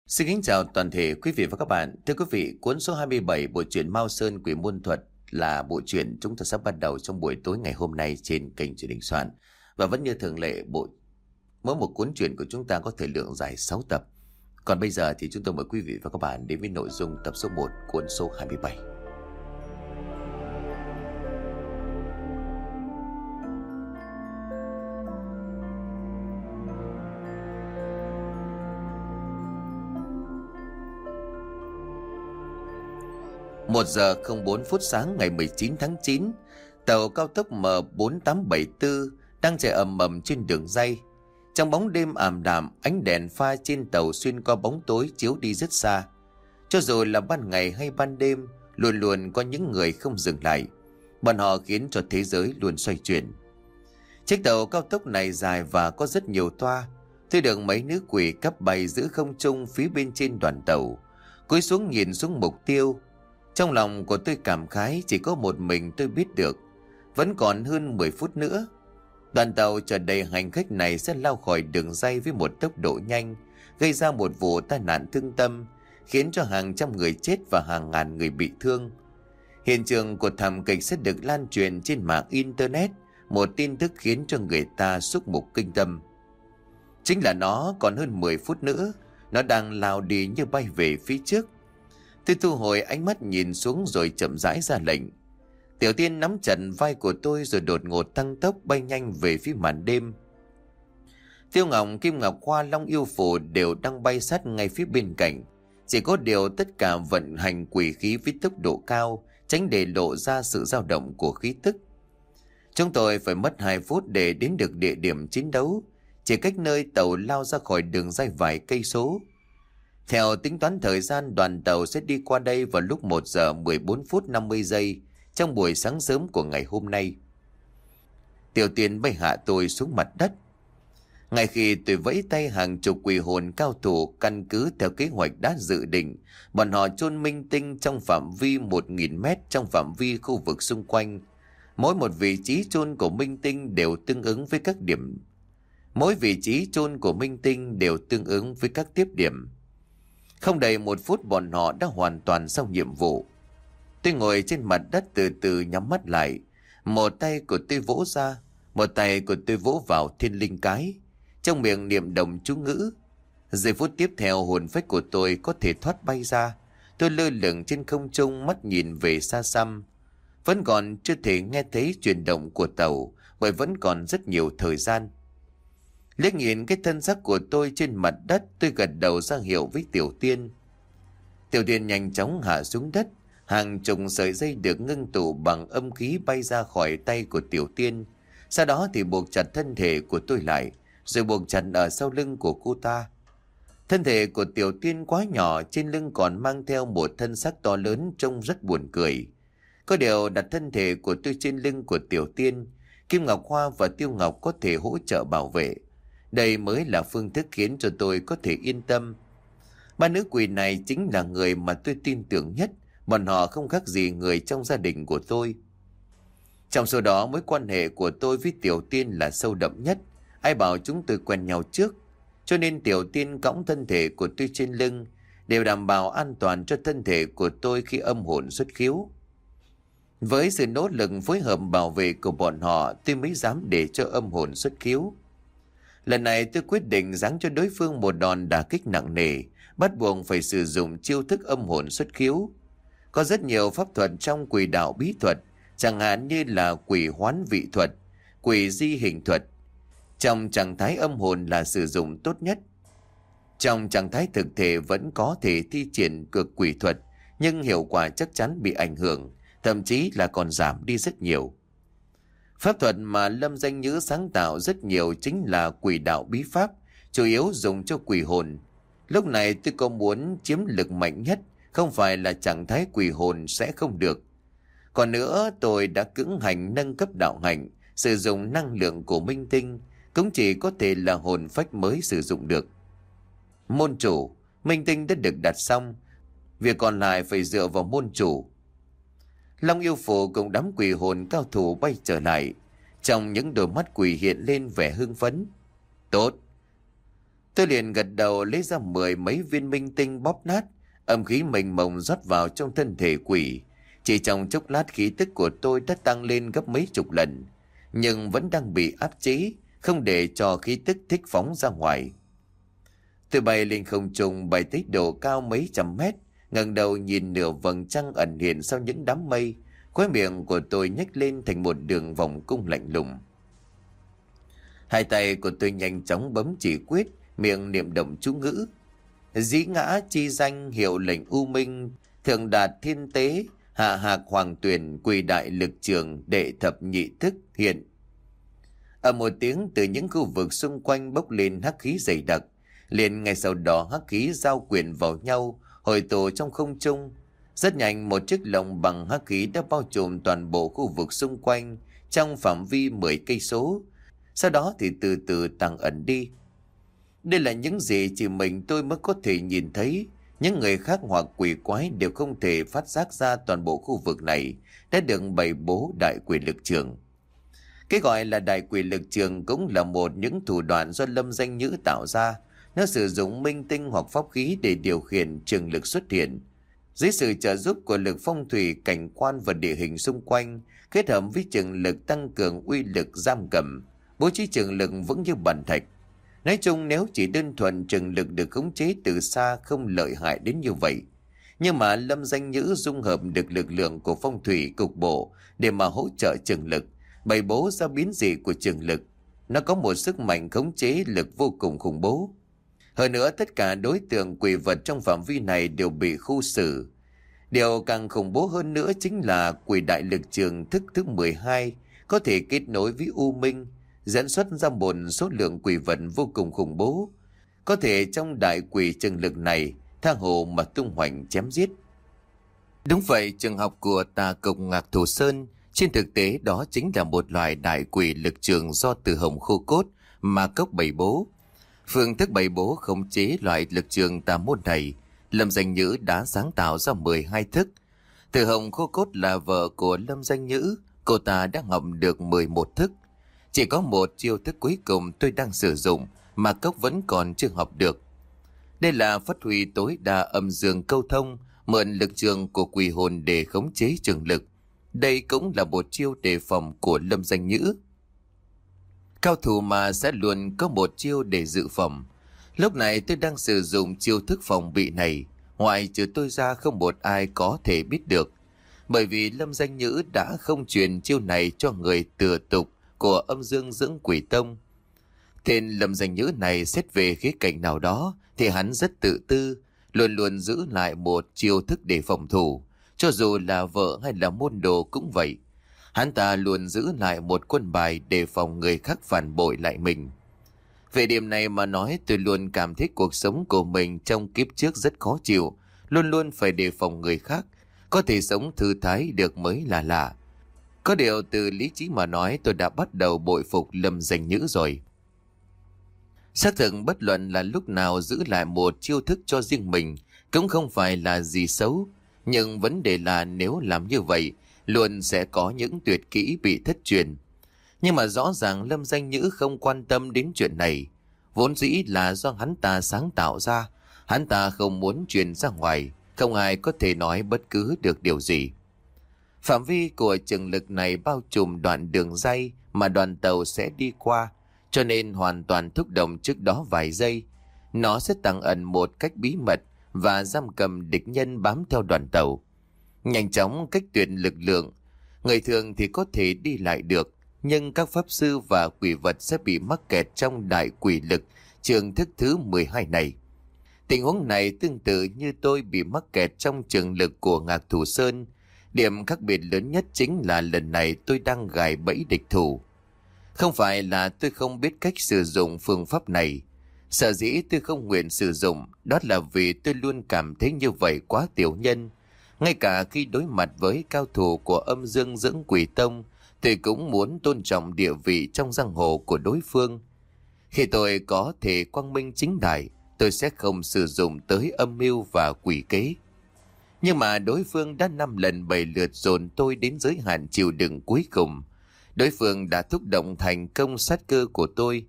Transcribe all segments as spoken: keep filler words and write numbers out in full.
Xin kính chào toàn thể quý vị và các bạn. Thưa quý vị, cuốn số hai mươi bảy bộ truyện Mao Sơn Quỷ Môn Thuật là bộ truyện chúng ta sắp bắt đầu trong buổi tối ngày hôm nay trên kênh Truyện Đình Soạn. Và vẫn như thường lệ, bộ mỗi một cuốn truyện của chúng ta có thời lượng dài sáu tập. Còn bây giờ thì chúng tôi mời quý vị và các bạn đến với nội dung tập số một cuốn số hai mươi bảy. Một giờ không bốn phút sáng ngày mười chín tháng chín, tàu cao tốc M bốn tám bảy tư đang chạy ầm ầm trên đường ray. Trong bóng đêm ảm đạm, ánh đèn pha trên tàu xuyên qua bóng tối chiếu đi rất xa. Cho dù là ban ngày hay ban đêm, luôn luôn có những người không dừng lại. Bọn họ khiến cho thế giới luôn xoay chuyển. Chiếc tàu cao tốc này dài và có rất nhiều toa. Tôi được mấy nữ quỷ cấp bay giữ không trung phía bên trên đoàn tàu, cúi xuống nhìn xuống mục tiêu. Trong lòng của tôi cảm khái, chỉ có một mình tôi biết được. Vẫn còn hơn mười phút nữa, đoàn tàu chở đầy hành khách này sẽ lao khỏi đường ray với một tốc độ nhanh, gây ra một vụ tai nạn thương tâm, khiến cho hàng trăm người chết và hàng ngàn người bị thương. Hiện trường của thảm kịch sẽ được lan truyền trên mạng Internet, một tin tức khiến cho người ta xúc mục kinh tâm. Chính là nó còn hơn mười phút nữa, nó đang lao đi như bay về phía trước. Tôi thu hồi ánh mắt nhìn xuống rồi chậm rãi ra lệnh. Tiểu Tiên nắm chặt vai của tôi rồi đột ngột tăng tốc bay nhanh về phía màn đêm. Tiêu Ngọc, Kim Ngọc Hoa, Long Yêu Phù đều đang bay sát ngay phía bên cạnh. Chỉ có điều tất cả vận hành quỷ khí với tốc độ cao, tránh để lộ ra sự dao động của khí tức. Chúng tôi phải mất hai phút để đến được địa điểm chiến đấu, chỉ cách nơi tàu lao ra khỏi đường ray vài cây số. Theo tính toán thời gian, đoàn tàu sẽ đi qua đây vào lúc một giờ mười bốn phút năm mươi giây trong buổi sáng sớm của ngày hôm nay. Tiểu Tiên bay hạ tôi xuống mặt đất. Ngay khi tôi vẫy tay, hàng chục quỷ hồn cao thủ căn cứ theo kế hoạch đã dự định, bọn họ chôn minh tinh trong phạm vi một nghìn mét trong phạm vi khu vực xung quanh. Mỗi một vị trí chôn của minh tinh đều tương ứng với các điểm. Mỗi vị trí chôn của minh tinh đều tương ứng với các tiếp điểm. Không đầy một phút bọn họ đã hoàn toàn xong nhiệm vụ. Tôi ngồi trên mặt đất từ từ nhắm mắt lại. Một tay của tôi vỗ ra, một tay của tôi vỗ vào thiên linh cái, trong miệng niệm động chú ngữ. Giây phút tiếp theo hồn phách của tôi có thể thoát bay ra. Tôi lơ lửng trên không trung, mắt nhìn về xa xăm. Vẫn còn chưa thể nghe thấy chuyển động của tàu, bởi vẫn còn rất nhiều thời gian. Liếc nhìn cái thân xác của tôi trên mặt đất, tôi gật đầu ra hiệu với Tiểu Tiên. Tiểu Tiên nhanh chóng hạ xuống đất. Hàng chục sợi dây được ngưng tụ bằng âm khí bay ra khỏi tay của Tiểu Tiên. Sau đó thì buộc chặt thân thể của tôi lại, rồi buộc chặt ở sau lưng của cô ta. Thân thể của Tiểu Tiên quá nhỏ, trên lưng còn mang theo một thân xác to lớn trông rất buồn cười. Có điều đặt thân thể của tôi trên lưng của Tiểu Tiên, Kim Ngọc Hoa và Tiêu Ngọc có thể hỗ trợ bảo vệ. Đây mới là phương thức khiến cho tôi có thể yên tâm. Ba nữ quỷ này chính là người mà tôi tin tưởng nhất. Bọn họ không khác gì người trong gia đình của tôi. Trong số đó, mối quan hệ của tôi với Tiểu Tiên là sâu đậm nhất. Ai bảo chúng tôi quen nhau trước. Cho nên Tiểu Tiên cõng thân thể của tôi trên lưng, đều đảm bảo an toàn cho thân thể của tôi khi âm hồn xuất khiếu. Với sự nỗ lực phối hợp bảo vệ của bọn họ, tôi mới dám để cho âm hồn xuất khiếu. Lần này tôi quyết định giáng cho đối phương một đòn đả kích nặng nề, bắt buộc phải sử dụng chiêu thức âm hồn xuất khiếu. Có rất nhiều pháp thuật trong quỷ đạo bí thuật, chẳng hạn như là quỷ hoán vị thuật, quỷ di hình thuật. Trong trạng thái âm hồn là sử dụng tốt nhất. Trong trạng thái thực thể vẫn có thể thi triển cực quỷ thuật, nhưng hiệu quả chắc chắn bị ảnh hưởng, thậm chí là còn giảm đi rất nhiều. Pháp thuật mà Lâm Danh Nhữ sáng tạo rất nhiều chính là quỷ đạo bí pháp, chủ yếu dùng cho quỷ hồn. Lúc này tôi có muốn chiếm lực mạnh nhất, không phải là trạng thái quỷ hồn sẽ không được. Còn nữa, tôi đã cưỡng hành nâng cấp đạo hạnh, sử dụng năng lượng của minh tinh, cũng chỉ có thể là hồn phách mới sử dụng được. Môn chủ, minh tinh đã được đặt xong, việc còn lại phải dựa vào môn chủ. Long Yêu Phù cùng đám quỷ hồn cao thủ bay trở lại, trong những đôi mắt quỷ hiện lên vẻ hưng phấn. Tốt. Tôi liền gật đầu lấy ra mười mấy viên minh tinh bóp nát, âm khí mênh mông rót vào trong thân thể quỷ. Chỉ trong chốc lát khí tức của tôi đã tăng lên gấp mấy chục lần, nhưng vẫn đang bị áp chế, không để cho khí tức thích phóng ra ngoài. Tôi bay lên không trung, bay tới độ cao mấy trăm mét, ngẩng đầu nhìn nửa vầng trăng ẩn hiện sau những đám mây. Khóe miệng của tôi nhếch lên thành một đường vòng cung lạnh lùng. Hai tay của tôi nhanh chóng bấm chỉ quyết, miệng niệm động chú ngữ. Dĩ ngã chi danh, hiệu lệnh u minh, thượng đạt thiên tế, hạ hạc hoàng tuyển, quỳ đại lực trường, đệ thập nhị thức hiện. Ở một tiếng, từ những khu vực xung quanh bốc lên hắc khí dày đặc. Liền ngay sau đó hắc khí giao quyện vào nhau, hội tụ trong không trung. Rất nhanh một chiếc lồng bằng hắc khí đã bao trùm toàn bộ khu vực xung quanh trong phạm vi mười cây số. Sau đó thì từ từ tăng ẩn đi. Đây là những gì chỉ mình tôi mới có thể nhìn thấy. Những người khác hoặc quỷ quái đều không thể phát giác ra toàn bộ khu vực này đã được bày bố đại quỷ lực trường. Cái gọi là đại quỷ lực trường cũng là một những thủ đoạn do Lâm Danh Nhữ tạo ra. Nó sử dụng minh tinh hoặc pháp khí để điều khiển trường lực xuất hiện. Dưới sự trợ giúp của lực phong thủy, cảnh quan và địa hình xung quanh, kết hợp với trường lực tăng cường uy lực giam cầm, bố trí trường lực vững như bàn thạch. Nói chung nếu chỉ đơn thuần trường lực được khống chế từ xa không lợi hại đến như vậy. Nhưng mà Lâm Danh Nhữ dung hợp được lực lượng của phong thủy cục bộ để mà hỗ trợ trường lực, bày bố ra biến dị của trường lực. Nó có một sức mạnh khống chế lực vô cùng khủng bố. Hơn nữa tất cả đối tượng quỷ vật trong phạm vi này đều bị khu xử. Điều càng khủng bố hơn nữa chính là quỷ đại lực trường thức thứ mười hai có thể kết nối với U Minh, dẫn xuất ra một số lượng quỷ vật vô cùng khủng bố. Có thể trong đại quỷ trường lực này tha hồ mà tung hoành chém giết. Đúng vậy, trường học của tà cục Ngạc Thù Sơn trên thực tế đó chính là một loại đại quỷ lực trường do Từ Hồng Khô Cốt mà cốc bày bố. Phương thức bày bố khống chế loại lực trường tà môn này, Lâm Danh Nhữ đã sáng tạo ra mười hai thức. Từ Hồng Khô Cốt là vợ của Lâm Danh Nhữ, cô ta đã học được mười một thức. Chỉ có một chiêu thức cuối cùng tôi đang sử dụng mà cốc vẫn còn chưa học được. Đây là phát huy tối đa âm dương câu thông, mượn lực trường của quỷ hồn để khống chế trường lực. Đây cũng là một chiêu đề phòng của Lâm Danh Nhữ. Cao thủ mà sẽ luôn có một chiêu để dự phòng. Lúc này tôi đang sử dụng chiêu thức phòng bị này, ngoài trừ tôi ra không một ai có thể biết được. Bởi vì Lâm Danh Nhữ đã không truyền chiêu này cho người thừa tục của âm dương dưỡng quỷ tông. Tên Lâm Danh Nhữ này xét về khía cạnh nào đó thì hắn rất tự tư, luôn luôn giữ lại một chiêu thức để phòng thủ. Cho dù là vợ hay là môn đồ cũng vậy. Hắn ta luôn giữ lại một quân bài để phòng người khác phản bội lại mình. Về điểm này mà nói, tôi luôn cảm thấy cuộc sống của mình trong kiếp trước rất khó chịu, luôn luôn phải đề phòng người khác, có thể sống thư thái được mới là lạ. Có điều từ lý trí mà nói tôi đã bắt đầu bội phục Lâm Danh Nhữ rồi. Xác thực bất luận là lúc nào giữ lại một chiêu thức cho riêng mình cũng không phải là gì xấu, nhưng vấn đề là nếu làm như vậy, luôn sẽ có những tuyệt kỹ bị thất truyền. Nhưng mà rõ ràng Lâm Danh Nhữ không quan tâm đến chuyện này. Vốn dĩ là do hắn ta sáng tạo ra, hắn ta không muốn truyền ra ngoài, không ai có thể nói bất cứ được điều gì. Phạm vi của trường lực này bao trùm đoạn đường ray mà đoàn tàu sẽ đi qua, cho nên hoàn toàn thúc động trước đó vài giây. Nó sẽ tăng ẩn một cách bí mật và giam cầm địch nhân bám theo đoàn tàu. Nhanh chóng cách tuyệt lực lượng, người thường thì có thể đi lại được, nhưng các pháp sư và quỷ vật sẽ bị mắc kẹt trong đại quỷ lực trường thức thứ mười hai này. Tình huống này tương tự như tôi bị mắc kẹt trong trường lực của Ngạc Thù Sơn. Điểm khác biệt lớn nhất chính là lần này tôi đang gài bẫy địch thủ. Không phải là tôi không biết cách sử dụng phương pháp này. Sở dĩ tôi không nguyện sử dụng, đó là vì tôi luôn cảm thấy như vậy quá tiểu nhân. Ngay cả khi đối mặt với cao thủ của âm dương dưỡng quỷ tông, tôi cũng muốn tôn trọng địa vị trong giang hồ của đối phương. Khi tôi có thể quang minh chính đại, tôi sẽ không sử dụng tới âm mưu và quỷ kế. Nhưng mà đối phương đã năm lần bảy lượt dồn tôi đến giới hạn chịu đựng cuối cùng. Đối phương đã thúc động thành công sát cơ của tôi.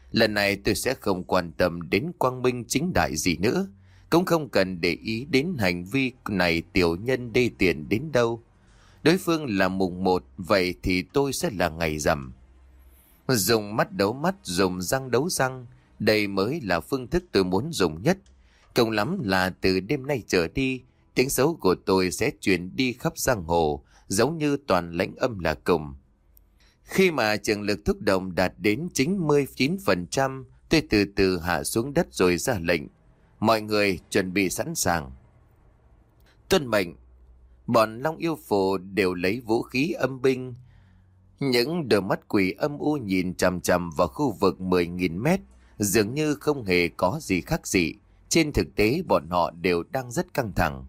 Lần này tôi sẽ không quan tâm đến quang minh chính đại gì nữa, cũng không cần để ý đến hành vi này tiểu nhân đê tiện đến đâu. Đối phương là mùng một, vậy thì tôi sẽ là ngày rằm. Dùng mắt đấu mắt, dùng răng đấu răng, đây mới là phương thức tôi muốn dùng nhất. Cùng lắm là từ đêm nay trở đi, tiếng xấu của tôi sẽ truyền đi khắp giang hồ, giống như toàn lãnh âm là cùng. Khi mà trường lực thúc động đạt đến chín mươi chín phần trăm, tôi từ từ hạ xuống đất rồi ra lệnh. Mọi người chuẩn bị sẵn sàng. Tuân mệnh. Bọn Long Yêu Phù đều lấy vũ khí âm binh. Những đôi mắt quỷ âm u nhìn chằm chằm vào khu vực mười nghìn mét, dường như không hề có gì khác gì. Trên thực tế bọn họ đều đang rất căng thẳng.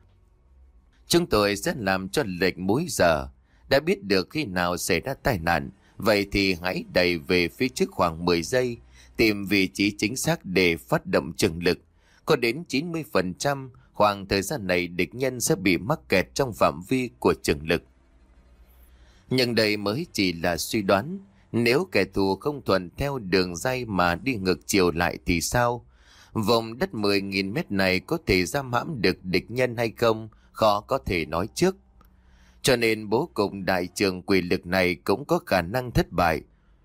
Chúng tôi sẽ làm cho lệch múi giờ. Đã biết được khi nào xảy ra tai nạn, vậy thì hãy đẩy về phía trước khoảng mười giây, tìm vị trí chính xác để phát động trường lực. Có đến chín mươi phần trăm khoảng thời gian này địch nhân sẽ bị mắc kẹt trong phạm vi của trường lực. Nhưng đây mới chỉ là suy đoán. Nếu kẻ thù không thuận theo đường ray mà đi ngược chiều lại thì sao? Vùng đất mười nghìn mét này có thể giam hãm được địch nhân hay không, khó có thể nói trước. Cho nên bố cục đại trường quỷ lực này cũng có khả năng thất bại.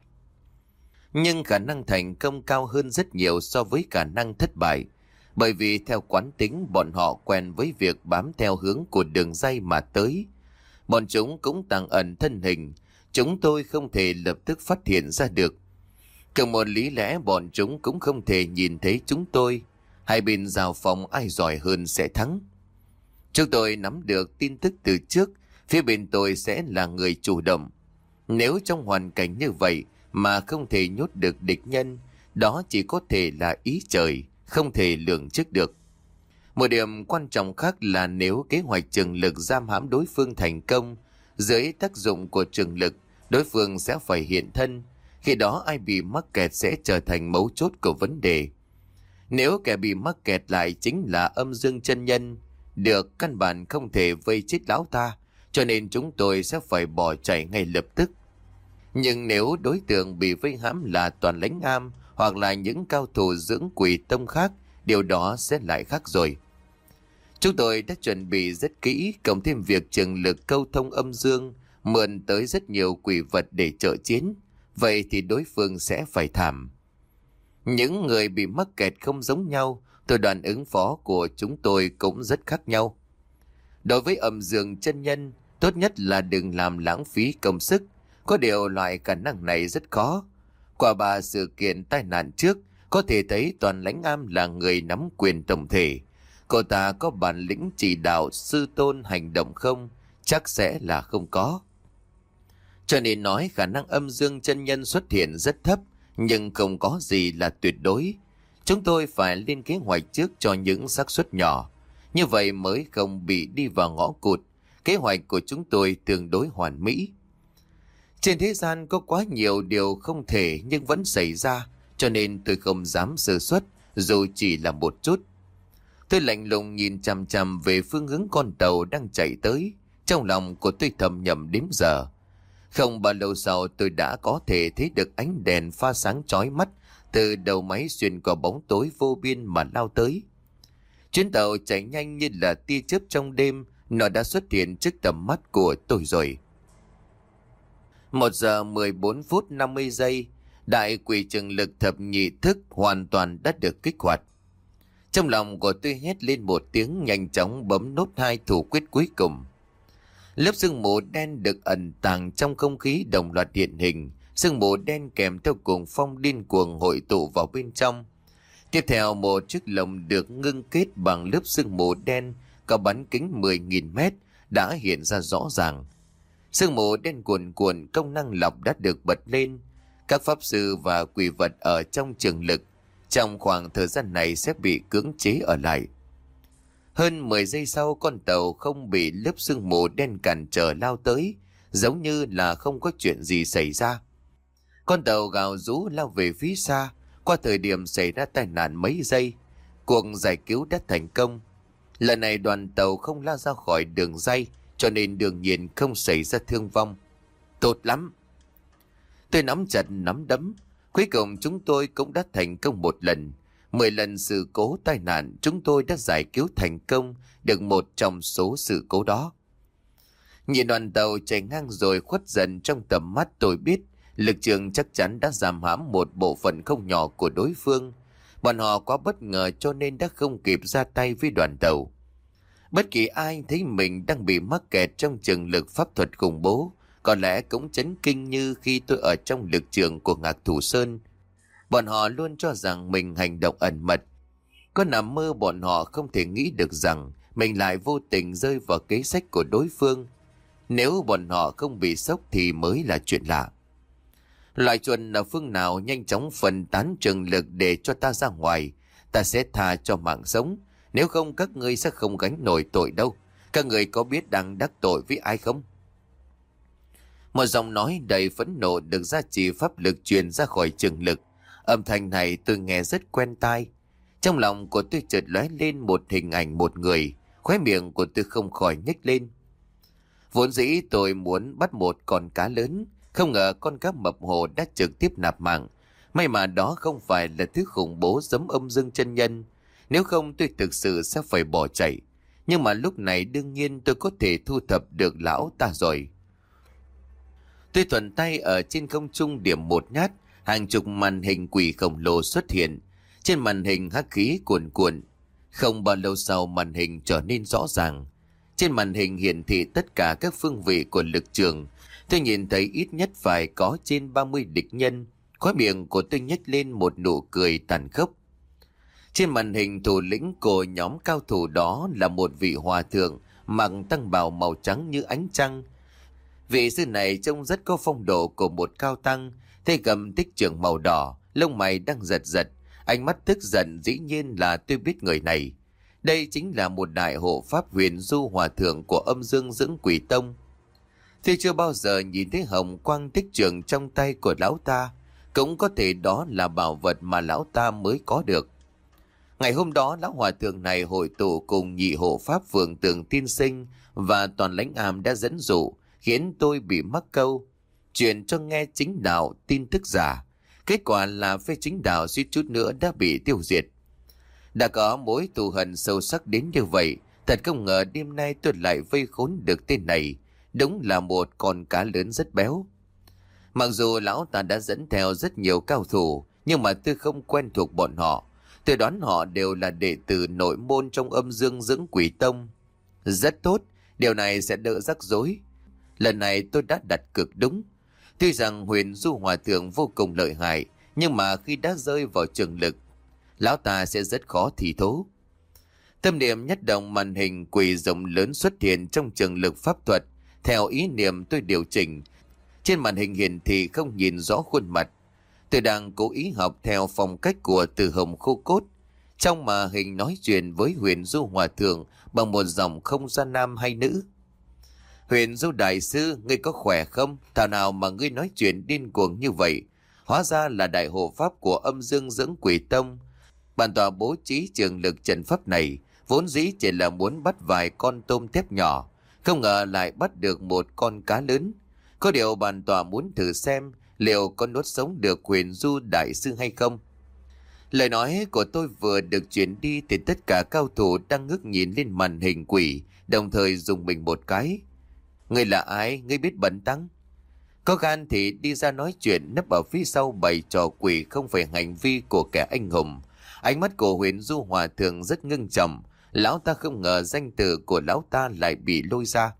Nhưng khả năng thành công cao hơn rất nhiều so với khả năng thất bại. Bởi vì theo quán tính bọn họ quen với việc bám theo hướng của đường ray mà tới. Bọn chúng cũng tàng ẩn thân hình, chúng tôi không thể lập tức phát hiện ra được. Cùng một lý lẽ bọn chúng cũng không thể nhìn thấy chúng tôi. Hai bên giao phòng ai giỏi hơn sẽ thắng. Chúng tôi nắm được tin tức từ trước, phía bên tôi sẽ là người chủ động. Nếu trong hoàn cảnh như vậy mà không thể nhốt được địch nhân, đó chỉ có thể là ý trời, không thể lường trước được. Một điểm quan trọng khác là nếu kế hoạch trường lực giam hãm đối phương thành công, dưới tác dụng của trường lực, đối phương sẽ phải hiện thân. Khi đó ai bị mắc kẹt sẽ trở thành mấu chốt của vấn đề. Nếu kẻ bị mắc kẹt lại chính là âm dương chân nhân, được căn bản không thể vây chết lão ta, cho nên chúng tôi sẽ phải bỏ chạy ngay lập tức. Nhưng nếu đối tượng bị vây hãm là toàn lãnh am hoặc là những cao thủ dưỡng quỷ tông khác, điều đó sẽ lại khác rồi. Chúng tôi đã chuẩn bị rất kỹ, cộng thêm việc trường lực câu thông âm dương, mượn tới rất nhiều quỷ vật để trợ chiến. Vậy thì đối phương sẽ phải thảm. Những người bị mắc kẹt không giống nhau, thủ đoạn ứng phó của chúng tôi cũng rất khác nhau. Đối với âm dương chân nhân, tốt nhất là đừng làm lãng phí công sức. Có điều loại khả năng này rất khó. Qua ba sự kiện tai nạn trước, có thể thấy toàn lãnh am là người nắm quyền tổng thể. Cô ta có bản lĩnh chỉ đạo sư tôn hành động không? Chắc sẽ là không có. Cho nên nói khả năng âm dương chân nhân xuất hiện rất thấp, nhưng không có gì là tuyệt đối. Chúng tôi phải lên kế hoạch trước cho những xác suất nhỏ. Như vậy mới không bị đi vào ngõ cụt. Kế hoạch của chúng tôi tương đối hoàn mỹ. Trên thế gian có quá nhiều điều không thể nhưng vẫn xảy ra, cho nên tôi không dám sơ suất, dù chỉ là một chút. Tôi lạnh lùng nhìn chằm chằm về phương hướng con tàu đang chạy tới. Trong lòng của tôi thầm nhầm đếm giờ. Không bao lâu sau tôi đã có thể thấy được ánh đèn pha sáng chói mắt từ đầu máy xuyên qua bóng tối vô biên mà lao tới. Chuyến tàu chạy nhanh như là tia chớp trong đêm, nó đã xuất hiện trước tầm mắt của tôi rồi. Một giờ mười bốn phút năm mươi giây, đại quỷ trường lực thập nhị thức hoàn toàn đã được kích hoạt. Trong lòng của tôi hét lên một tiếng, nhanh chóng bấm nốt hai thủ quyết cuối cùng. Lớp sương mù đen được ẩn tàng trong không khí đồng loạt hiện hình, sương mù đen kèm theo cuồng phong điên cuồng hội tụ vào bên trong. Tiếp theo một chiếc lồng được ngưng kết bằng lớp sương mù đen có bán kính mười nghìn mét đã hiện ra rõ ràng. Sương mù đen cuồn cuộn, công năng lọc đã được bật lên. Các pháp sư và quỷ vật ở trong trường lực trong khoảng thời gian này sẽ bị cưỡng chế ở lại. Hơn mười giây sau, con tàu không bị lớp sương mù đen cản trở lao tới, giống như là không có chuyện gì xảy ra. Con tàu gào rú lao về phía xa. Qua thời điểm xảy ra tai nạn mấy giây, cuộc giải cứu đã thành công. Lần này đoàn tàu không lao ra khỏi đường ray, cho nên đương nhiên không xảy ra thương vong. Tốt lắm! Tôi nắm chặt nắm đấm. Cuối cùng chúng tôi cũng đã thành công một lần. Mười lần sự cố tai nạn chúng tôi đã giải cứu thành công được một trong số sự cố đó. Nhìn đoàn tàu chạy ngang rồi khuất dần trong tầm mắt, tôi biết lực trường chắc chắn đã giảm hãm một bộ phận không nhỏ của đối phương. Bọn họ quá bất ngờ cho nên đã không kịp ra tay với đoàn tàu. Bất kỳ ai thấy mình đang bị mắc kẹt trong trường lực pháp thuật khủng bố có lẽ cũng chấn kinh như khi tôi ở trong lực trường của Ngạc Thủ Sơn. Bọn họ luôn cho rằng mình hành động ẩn mật. Có nằm mơ bọn họ không thể nghĩ được rằng mình lại vô tình rơi vào kế sách của đối phương. Nếu bọn họ không bị sốc thì mới là chuyện lạ. Loại chuẩn ở phương nào nhanh chóng phân tán trường lực để cho ta ra ngoài, ta sẽ tha cho mạng sống. Nếu không các ngươi sẽ không gánh nổi tội đâu. Các người có biết đang đắc tội với ai không? Một giọng nói đầy phẫn nộ được gia trì pháp lực truyền ra khỏi trường lực. Âm thanh này tôi nghe rất quen tai. Trong lòng của tôi chợt lóe lên một hình ảnh một người. Khóe miệng của tôi không khỏi nhếch lên. Vốn dĩ tôi muốn bắt một con cá lớn, không ngờ con cá mập hồ đã trực tiếp nạp mạng. May mà đó không phải là thứ khủng bố giống âm dương chân nhân. Nếu không tôi thực sự sẽ phải bỏ chạy. Nhưng mà lúc này đương nhiên tôi có thể thu thập được lão ta rồi. Tôi thuận tay ở trên không trung điểm một nhát, hàng chục màn hình quỷ khổng lồ xuất hiện. Trên màn hình hắc khí cuồn cuộn. Không bao lâu sau màn hình trở nên rõ ràng. Trên màn hình hiển thị tất cả các phương vị của lực trường. Tôi nhìn thấy ít nhất phải có trên ba mươi địch nhân. Khóe miệng của tôi nhếch lên một nụ cười tàn khốc. Trên màn hình thủ lĩnh của nhóm cao thủ đó là một vị hòa thượng mặc tăng bào màu trắng như ánh trăng. Vị sư này trông rất có phong độ của một cao tăng, tay cầm tích trưởng màu đỏ, lông mày đang giật giật, ánh mắt tức giận. Dĩ nhiên là tôi biết người này. Đây chính là một đại hộ pháp Huyền Du hòa thượng của âm dương dưỡng quỷ tông. Tôi chưa bao giờ nhìn thấy hồng quang tích trưởng trong tay của lão ta, cũng có thể đó là bảo vật mà lão ta mới có được. Ngày hôm đó lão hòa thượng này hội tụ cùng nhị hộ pháp Phượng Tường Tiên Sinh và toàn lãnh am đã dẫn dụ, khiến tôi bị mắc câu, truyền cho nghe chính đạo tin tức giả. Kết quả là phe chính đạo suýt chút nữa đã bị tiêu diệt. Đã có mối thù hận sâu sắc đến như vậy, thật không ngờ đêm nay tôi lại vây khốn được tên này. Đúng là một con cá lớn rất béo. Mặc dù lão ta đã dẫn theo rất nhiều cao thủ, nhưng mà tôi không quen thuộc bọn họ. Tôi đoán họ đều là đệ tử nội môn trong âm dương dưỡng quỷ tông. Rất tốt, điều này sẽ đỡ rắc rối. Lần này tôi đã đặt cược đúng. Tuy rằng Huyền Du hòa thượng vô cùng lợi hại, nhưng mà khi đã rơi vào trường lực, lão ta sẽ rất khó thi thố. Tâm niệm nhất động, màn hình quỷ rộng lớn xuất hiện trong trường lực pháp thuật. Theo ý niệm tôi điều chỉnh, trên màn hình hiển thị không nhìn rõ khuôn mặt. Tôi đang cố ý học theo phong cách của Từ Hồng Khô Cốt. Trong màn hình nói chuyện với Huyền Du hòa thượng bằng một giọng không ra nam hay nữ. Huyền Du đại sư, ngươi có khỏe không? Thảo nào mà ngươi nói chuyện điên cuồng như vậy? Hóa ra là đại hộ pháp của âm dương dưỡng quỷ tông. Bản tọa bố trí trường lực trận pháp này vốn dĩ chỉ là muốn bắt vài con tôm tép nhỏ, không ngờ lại bắt được một con cá lớn. Có điều bản tọa muốn thử xem liệu có nuốt sống được Huyền Du đại sư hay không. Lời nói của tôi vừa được chuyển đi thì tất cả cao thủ đang ngước nhìn lên màn hình quỷ, đồng thời dùng mình một cái. Ngươi là ai? Ngươi biết bẩn tăng? Có gan thì đi ra nói chuyện, nấp ở phía sau bày trò quỷ không phải hành vi của kẻ anh hùng. Ánh mắt của Huyền Du hòa thượng rất ngưng trọng. Lão ta không ngờ danh từ của lão ta lại bị lôi ra.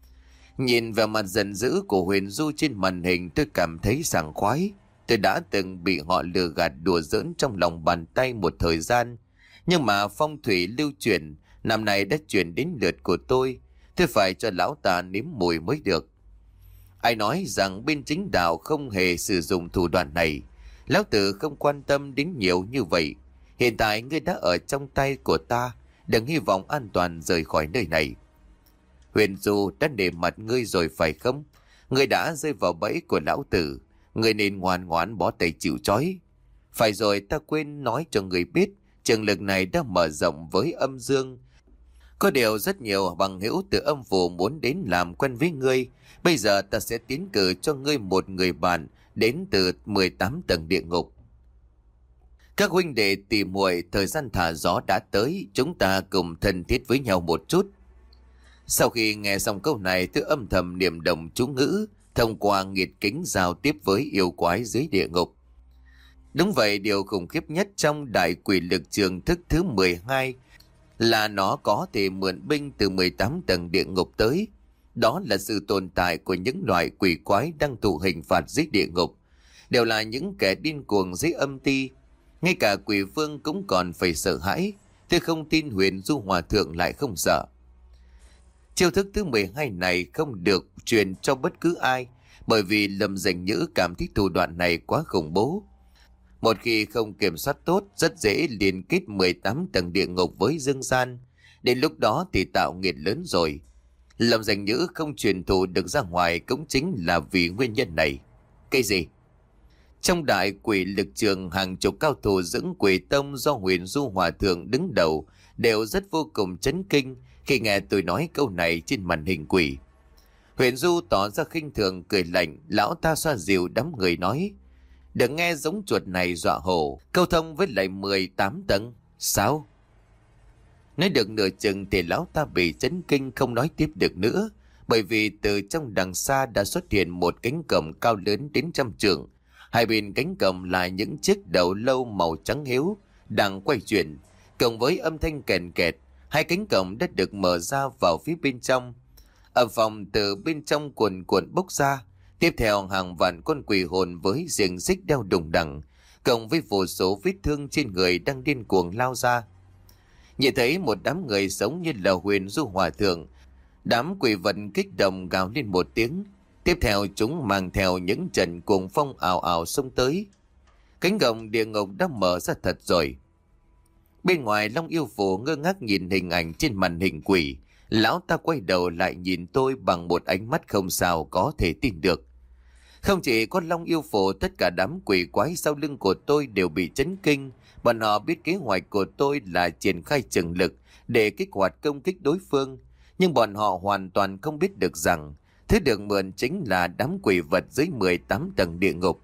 Nhìn vào mặt giận dữ của Huyền Du trên màn hình, tôi cảm thấy sảng khoái. Tôi đã từng bị họ lừa gạt đùa giỡn trong lòng bàn tay một thời gian. Nhưng mà phong thủy lưu chuyển, năm nay đã chuyển đến lượt của tôi. Tôi phải cho lão ta nếm mùi mới được. Ai nói rằng bên chính đạo không hề sử dụng thủ đoạn này? Lão tử không quan tâm đến nhiều như vậy. Hiện tại ngươi đã ở trong tay của ta, đừng hy vọng an toàn rời khỏi nơi này. Huyền Du đã nể mặt ngươi rồi phải không? Ngươi đã rơi vào bẫy của lão tử. Ngươi nên ngoan ngoãn bó tay chịu trói. Phải rồi, ta quên nói cho ngươi biết, trường lực này đã mở rộng với âm dương. Có điều rất nhiều bằng hữu từ âm phủ muốn đến làm quen với ngươi. Bây giờ ta sẽ tiến cử cho ngươi một người bạn đến từ mười tám tầng địa ngục. Các huynh đệ tỉ muội, thời gian thả gió đã tới, chúng ta cùng thân thiết với nhau một chút. Sau khi nghe xong câu này, tôi âm thầm niệm động chú ngữ, thông qua nghiệt kính giao tiếp với yêu quái dưới địa ngục. Đúng vậy, điều khủng khiếp nhất trong đại quỷ lực trường thức thứ mười hai là nó có thể mượn binh từ mười tám tầng địa ngục tới. Đó là sự tồn tại của những loại quỷ quái đang thụ hình phạt dưới địa ngục, đều là những kẻ điên cuồng dưới âm ti. Ngay cả quỷ vương cũng còn phải sợ hãi. Tôi không tin Huyền Du Hòa Thượng lại không sợ. Chiêu thức thứ mười hai này không được truyền cho bất cứ ai, bởi vì Lâm Dành Nhữ cảm thấy thủ đoạn này quá khủng bố. Một khi không kiểm soát tốt, rất dễ liên kết mười tám tầng địa ngục với dương gian. Đến lúc đó thì tạo nghiệt lớn rồi. Lâm Dành Nhữ không truyền thụ được ra ngoài cũng chính là vì nguyên nhân này. Cái gì? Trong đại quỷ lực trường, hàng chục cao thủ dưỡng quỷ tông do Huyền Du Hòa Thượng đứng đầu đều rất vô cùng chấn kinh khi nghe tôi nói câu này trên màn hình quỷ. Huyền Du tỏ ra khinh thường cười lạnh, lão ta xoa dịu đám người nói: đừng nghe giống chuột này dọa hổ, câu thông với lại mười tám tầng. Sao? Nói được nửa chừng thì lão ta bị chấn kinh không nói tiếp được nữa, bởi vì từ trong đằng xa đã xuất hiện một cánh cổng cao lớn đến trăm trượng. Hai bên cánh cổng là những chiếc đầu lâu màu trắng hiếu đang quay chuyển, cộng với âm thanh kèn kẹt. Hai cánh cổng đã được mở ra vào phía bên trong. Ở phòng từ bên trong cuồn cuộn bốc ra. Tiếp theo hàng vạn con quỷ hồn với xiềng xích đeo đùng đẳng, cộng với vô số vết thương trên người đang điên cuồng lao ra. Nhìn thấy một đám người sống như là Huyền Du Hòa Thượng, đám quỷ vật kích động gào lên một tiếng. Tiếp theo chúng mang theo những trận cuồng phong ảo ảo xông tới. Cánh cổng địa ngục đã mở ra thật rồi. Bên ngoài, Long Yêu Phù ngơ ngác nhìn hình ảnh trên màn hình quỷ. Lão ta quay đầu lại nhìn tôi bằng một ánh mắt không sao có thể tin được. Không chỉ có Long Yêu Phù, tất cả đám quỷ quái sau lưng của tôi đều bị chấn kinh. Bọn họ biết kế hoạch của tôi là triển khai trường lực để kích hoạt công kích đối phương. Nhưng bọn họ hoàn toàn không biết được rằng thứ được mượn chính là đám quỷ vật dưới mười tám tầng địa ngục.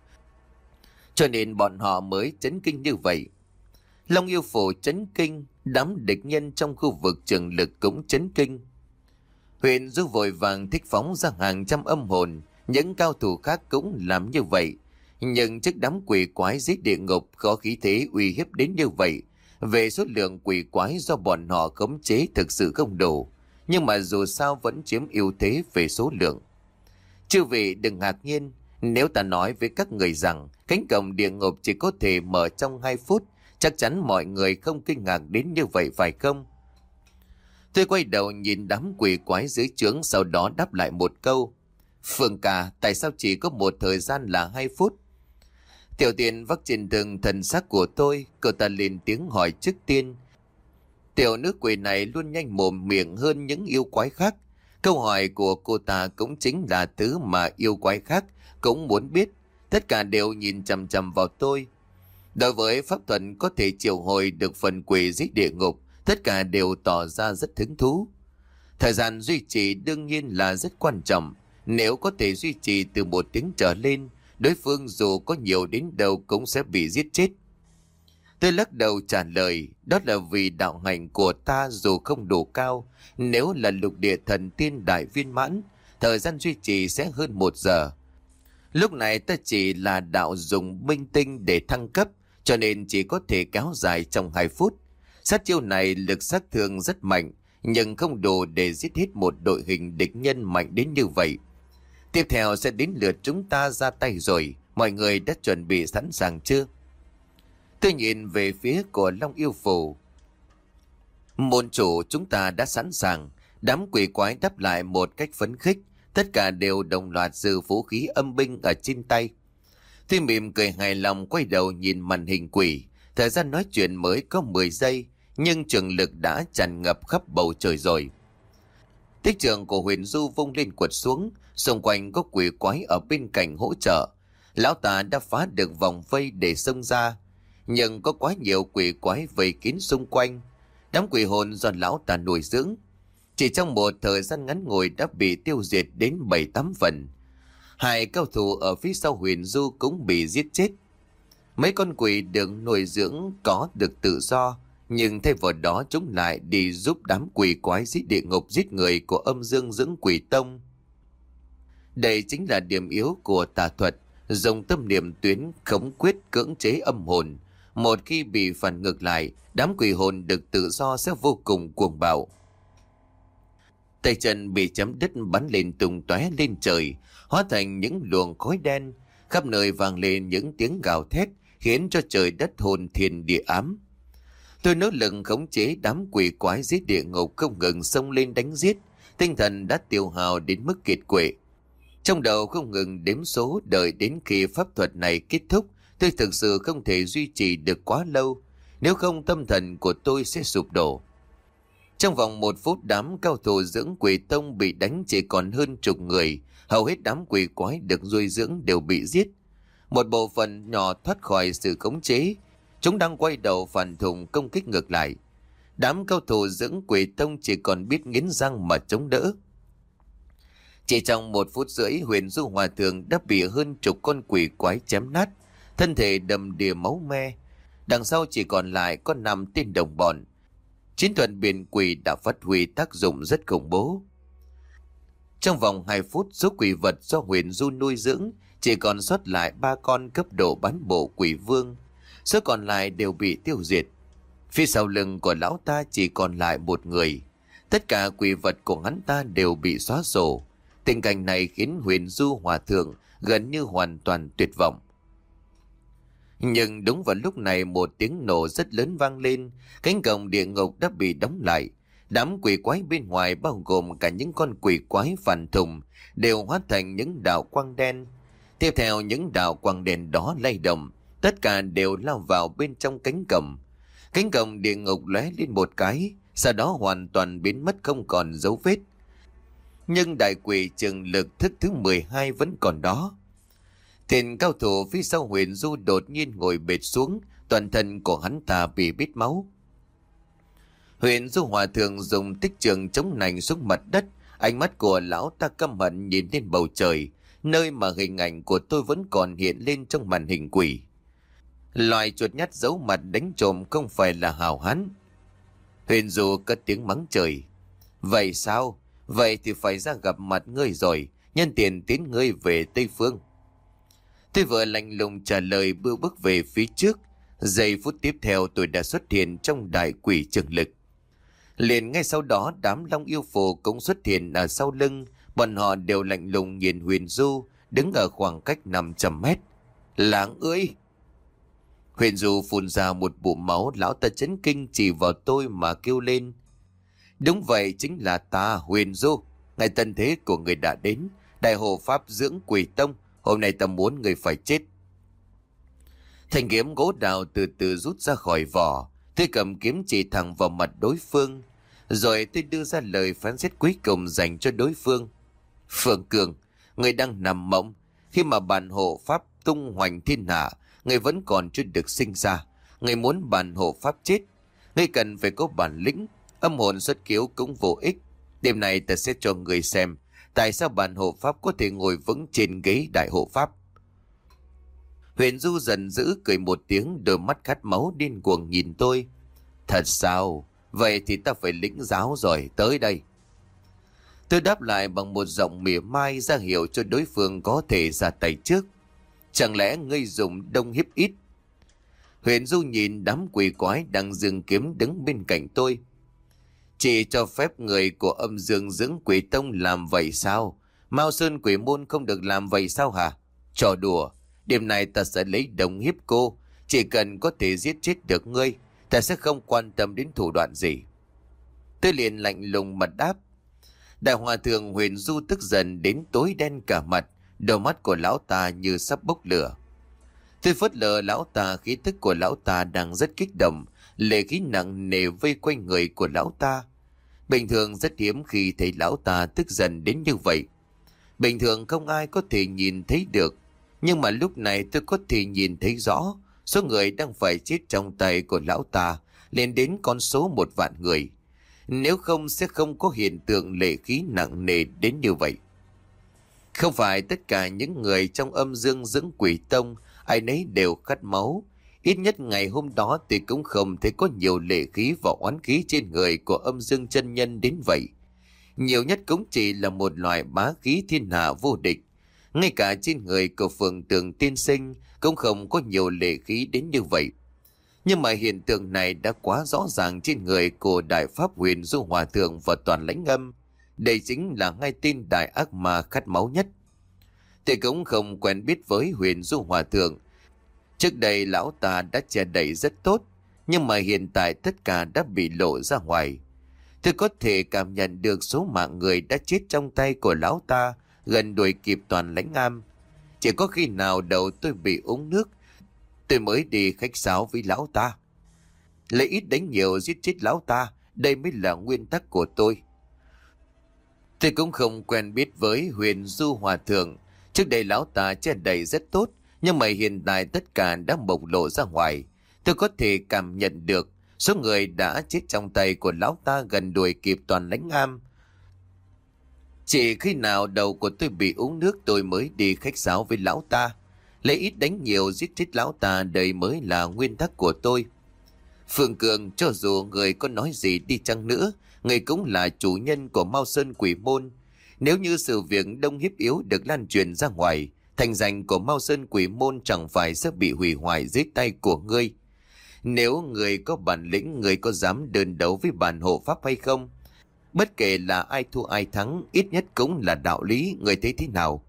Cho nên bọn họ mới chấn kinh như vậy. Long Yêu Phù chấn kinh, đám địch nhân trong khu vực trường lực cũng chấn kinh. Huyền Du vội vàng thích phóng ra hàng trăm âm hồn, những cao thủ khác cũng làm như vậy. Nhưng trước đám quỷ quái dưới địa ngục có khí thế uy hiếp đến như vậy, về số lượng quỷ quái do bọn họ khống chế thực sự không đủ, nhưng mà dù sao vẫn chiếm ưu thế về số lượng. Chư vị đừng ngạc nhiên nếu ta nói với các người rằng cánh cổng địa ngục chỉ có thể mở trong hai phút, chắc chắn mọi người không kinh ngạc đến như vậy phải không? Tôi quay đầu nhìn đám quỷ quái dưới trướng, sau đó đáp lại một câu: Phương ca, tại sao chỉ có một thời gian là hai phút? Tiểu Tiên vắt trên từng thần sắc của tôi, cậu ta lên tiếng hỏi trước tiên. Tiểu nữ quỷ này luôn nhanh mồm miệng hơn những yêu quái khác. Câu hỏi của cô ta cũng chính là thứ mà yêu quái khác cũng muốn biết. Tất cả đều nhìn chằm chằm vào tôi. Đối với pháp thuật có thể triệu hồi được phần quỷ dưới địa ngục, tất cả đều tỏ ra rất hứng thú. Thời gian duy trì đương nhiên là rất quan trọng. Nếu có thể duy trì từ một tiếng trở lên, đối phương dù có nhiều đến đâu cũng sẽ bị giết chết. Tôi lắc đầu trả lời, đó là vì đạo hạnh của ta dù không đủ cao, nếu là lục địa thần tiên đại viên mãn, thời gian duy trì sẽ hơn một giờ. Lúc này ta chỉ là đạo dùng minh tinh để thăng cấp, cho nên chỉ có thể kéo dài trong hai phút. Sát chiêu này lực sát thương rất mạnh, nhưng không đủ để giết hết một đội hình địch nhân mạnh đến như vậy. Tiếp theo sẽ đến lượt chúng ta ra tay rồi, mọi người đã chuẩn bị sẵn sàng chưa? Tôi nhìn về phía của Long Yêu Phù. Môn chủ, chúng ta đã sẵn sàng. Đám quỷ quái đáp lại một cách phấn khích, tất cả đều đồng loạt giơ vũ khí âm binh ở trên tay. Tôi mỉm cười hài lòng quay đầu nhìn màn hình quỷ. Thời gian nói chuyện mới có mười giây, nhưng trường lực đã tràn ngập khắp bầu trời rồi. Tích trường của Huyền Du vung lên quật xuống, xung quanh có quỷ quái ở bên cạnh hỗ trợ. Lão ta đã phá được vòng vây để xông ra, nhưng có quá nhiều quỷ quái vây kín xung quanh. Đám quỷ hồn do lão ta nuôi dưỡng chỉ trong một thời gian ngắn ngủi đã bị tiêu diệt đến bảy tám phần. Hai cao thủ ở phía sau Huyền Du cũng bị giết chết. Mấy con quỷ được nuôi dưỡng có được tự do, nhưng thay vào đó chúng lại đi giúp đám quỷ quái dưới địa ngục giết người của âm dương dưỡng quỷ tông. Đây chính là điểm yếu của tà thuật, dùng tâm niệm tuyến khống quyết cưỡng chế âm hồn. Một khi bị phản ngược lại, đám quỷ hồn được tự do sẽ vô cùng cuồng bạo. Tay chân bị chấm đứt bắn lên tung tóe lên trời, hóa thành những luồng khói đen, khắp nơi vang lên những tiếng gào thét, khiến cho trời đất hồn thiên địa ám. Tôi nỗ lực khống chế đám quỷ quái dưới địa ngục không ngừng xông lên đánh giết, tinh thần đã tiêu hao đến mức kiệt quệ. Trong đầu không ngừng đếm số, đợi đến khi pháp thuật này kết thúc, tôi thực sự không thể duy trì được quá lâu, nếu không tâm thần của tôi sẽ sụp đổ. Trong vòng một phút, đám cao thủ dưỡng quỷ tông bị đánh chỉ còn hơn chục người, hầu hết đám quỷ quái được nuôi dưỡng đều bị giết. Một bộ phận nhỏ thoát khỏi sự khống chế, chúng đang quay đầu phản thùng công kích ngược lại. Đám cao thủ dưỡng quỷ tông chỉ còn biết nghiến răng mà chống đỡ. Chỉ trong một phút rưỡi, Huyền Du Hòa Thượng đã bị hơn chục con quỷ quái chém nát, thân thể đầm đìa máu me. Đằng sau chỉ còn lại có năm tên đồng bọn. Chiến thuật biển quỷ đã phát huy tác dụng rất khủng bố. Trong vòng hai phút, số quỷ vật do Huyền Du nuôi dưỡng chỉ còn sót lại ba con cấp độ bán bộ quỷ vương, số còn lại đều bị tiêu diệt. Phía sau lưng của lão ta chỉ còn lại một người, tất cả quỷ vật của hắn ta đều bị xóa sổ. Tình cảnh này khiến Huyền Du Hòa Thượng gần như hoàn toàn tuyệt vọng. Nhưng đúng vào lúc này, một tiếng nổ rất lớn vang lên, cánh cổng địa ngục đã bị đóng lại. Đám quỷ quái bên ngoài, bao gồm cả những con quỷ quái phản thùng, đều hóa thành những đạo quang đen. Tiếp theo, những đạo quang đen đó lay động, tất cả đều lao vào bên trong cánh cổng. Cánh cổng địa ngục lóe lên một cái, sau đó hoàn toàn biến mất không còn dấu vết. Nhưng đại quỷ trường lực thức thứ mười hai vẫn còn đó. Tên cao thủ phía sau Huyền Du đột nhiên ngồi bệt xuống, toàn thân của hắn ta bị bít máu. Huyền Du Hòa Thượng dùng tích trường chống nành xuống mặt đất, ánh mắt của lão ta căm hận nhìn lên bầu trời, nơi mà hình ảnh của tôi vẫn còn hiện lên trong màn hình quỷ. Loài chuột nhắt giấu mặt đánh trộm không phải là hào hán. Huyền Du cất tiếng mắng trời. Vậy sao? Vậy thì phải ra gặp mặt ngươi rồi, nhân tiền tiến ngươi về Tây Phương. Tôi vừa lạnh lùng trả lời, bước bước về phía trước. Giây phút tiếp theo, tôi đã xuất hiện trong đại quỷ trường lực. Liền ngay sau đó, đám long yêu phù cũng xuất hiện ở sau lưng. Bọn họ đều lạnh lùng nhìn Huyền Du, đứng ở khoảng cách năm trăm mét. Láng ơi! Huyền Du phun ra một bụng máu, lão ta chấn kinh chỉ vào tôi mà kêu lên. Đúng vậy, chính là ta, Huyền Du. Ngày tân thế của người đã đến, đại hộ pháp dưỡng quỷ tông. Hôm nay ta muốn người phải chết. Thanh kiếm gỗ đào từ từ rút ra khỏi vỏ. Tôi cầm kiếm chỉ thẳng vào mặt đối phương. Rồi tôi đưa ra lời phán xét cuối cùng dành cho đối phương. Phương Cường, người đang nằm mộng. Khi mà bản hộ pháp tung hoành thiên hạ, người vẫn còn chưa được sinh ra. Người muốn bản hộ pháp chết, người cần phải có bản lĩnh. Âm hồn xuất kiếu cũng vô ích. Đêm nay ta sẽ cho người xem tại sao bản hộ pháp có thể ngồi vững trên ghế đại hộ pháp. Huyền Du giận dữ cười một tiếng, đôi mắt khát máu điên cuồng nhìn tôi. Thật sao? Vậy thì ta phải lĩnh giáo rồi, tới đây. Tôi đáp lại bằng một giọng mỉa mai, ra hiệu cho đối phương có thể ra tay trước. Chẳng lẽ ngươi dùng đông hiếp ít? Huyền Du nhìn đám quỷ quái đang giương kiếm đứng bên cạnh tôi. Chỉ cho phép người của âm dương dưỡng quỷ tông làm vậy sao? Mao Sơn quỷ môn không được làm vậy sao hả? Trò đùa, đêm nay ta sẽ lấy đồng hiếp cô. Chỉ cần có thể giết chết được ngươi, ta sẽ không quan tâm đến thủ đoạn gì. Tôi liền lạnh lùng mặt đáp. Đại hòa thượng Huyền Du tức giận đến tối đen cả mặt, đôi mắt của lão ta như sắp bốc lửa. Tôi phớt lờ lão ta, khí tức của lão ta đang rất kích động, lệ khí nặng nề vây quanh người của lão ta. Bình thường rất hiếm khi thấy lão ta tức giận đến như vậy. Bình thường không ai có thể nhìn thấy được, nhưng mà lúc này tôi có thể nhìn thấy rõ số người đang phải chết trong tay của lão ta lên đến con số một vạn người. Nếu không sẽ không có hiện tượng lệ khí nặng nề đến như vậy. Không phải tất cả những người trong âm dương dưỡng quỷ tông ai nấy đều khát máu. Ít nhất ngày hôm đó thì cũng không thấy có nhiều lệ khí và oán khí trên người của âm dương chân nhân đến vậy. Nhiều nhất cũng chỉ là một loại bá khí thiên hạ vô địch. Ngay cả trên người của Phượng Tường Tiên Sinh cũng không có nhiều lệ khí đến như vậy. Nhưng mà hiện tượng này đã quá rõ ràng trên người của Đại Pháp Huyền Du Hòa Thượng và Toàn Lãnh Âm. Đây chính là ngay tên đại ác ma khát máu nhất. Tôi cũng không quen biết với Huyền Du Hòa Thượng. Trước đây lão ta đã che đậy rất tốt, nhưng mà hiện tại tất cả đã bị lộ ra ngoài. Tôi có thể cảm nhận được số mạng người đã chết trong tay của lão ta gần đuổi kịp Toàn Lãnh Am. Chỉ có khi nào đầu tôi bị uống nước, tôi mới đi khách sáo với lão ta. Lấy ít đánh nhiều giết chết lão ta, đây mới là nguyên tắc của tôi. Tôi cũng không quen biết với Huyền Du Hòa Thượng. Trước đây lão ta che đậy rất tốt, nhưng mà hiện tại tất cả đã bộc lộ ra ngoài. Tôi có thể cảm nhận được số người đã chết trong tay của lão ta gần đuổi kịp Toàn Lãnh Am. Chỉ khi nào đầu của tôi bị uống nước tôi mới đi khách sáo với lão ta. Lấy ít đánh nhiều giết chết lão ta, đây mới là nguyên tắc của tôi. Phương Cường, cho dù người có nói gì đi chăng nữa, người cũng là chủ nhân của Mao Sơn Quỷ Môn. Nếu như sự việc đông hiếp yếu được lan truyền ra ngoài, thành danh của Mao Sơn Quỷ Môn chẳng phải sẽ bị hủy hoại dưới tay của ngươi. Nếu người có bản lĩnh, người có dám đơn đấu với bản hộ pháp hay không? Bất kể là ai thua ai thắng, ít nhất cũng là đạo lý, người thấy thế nào?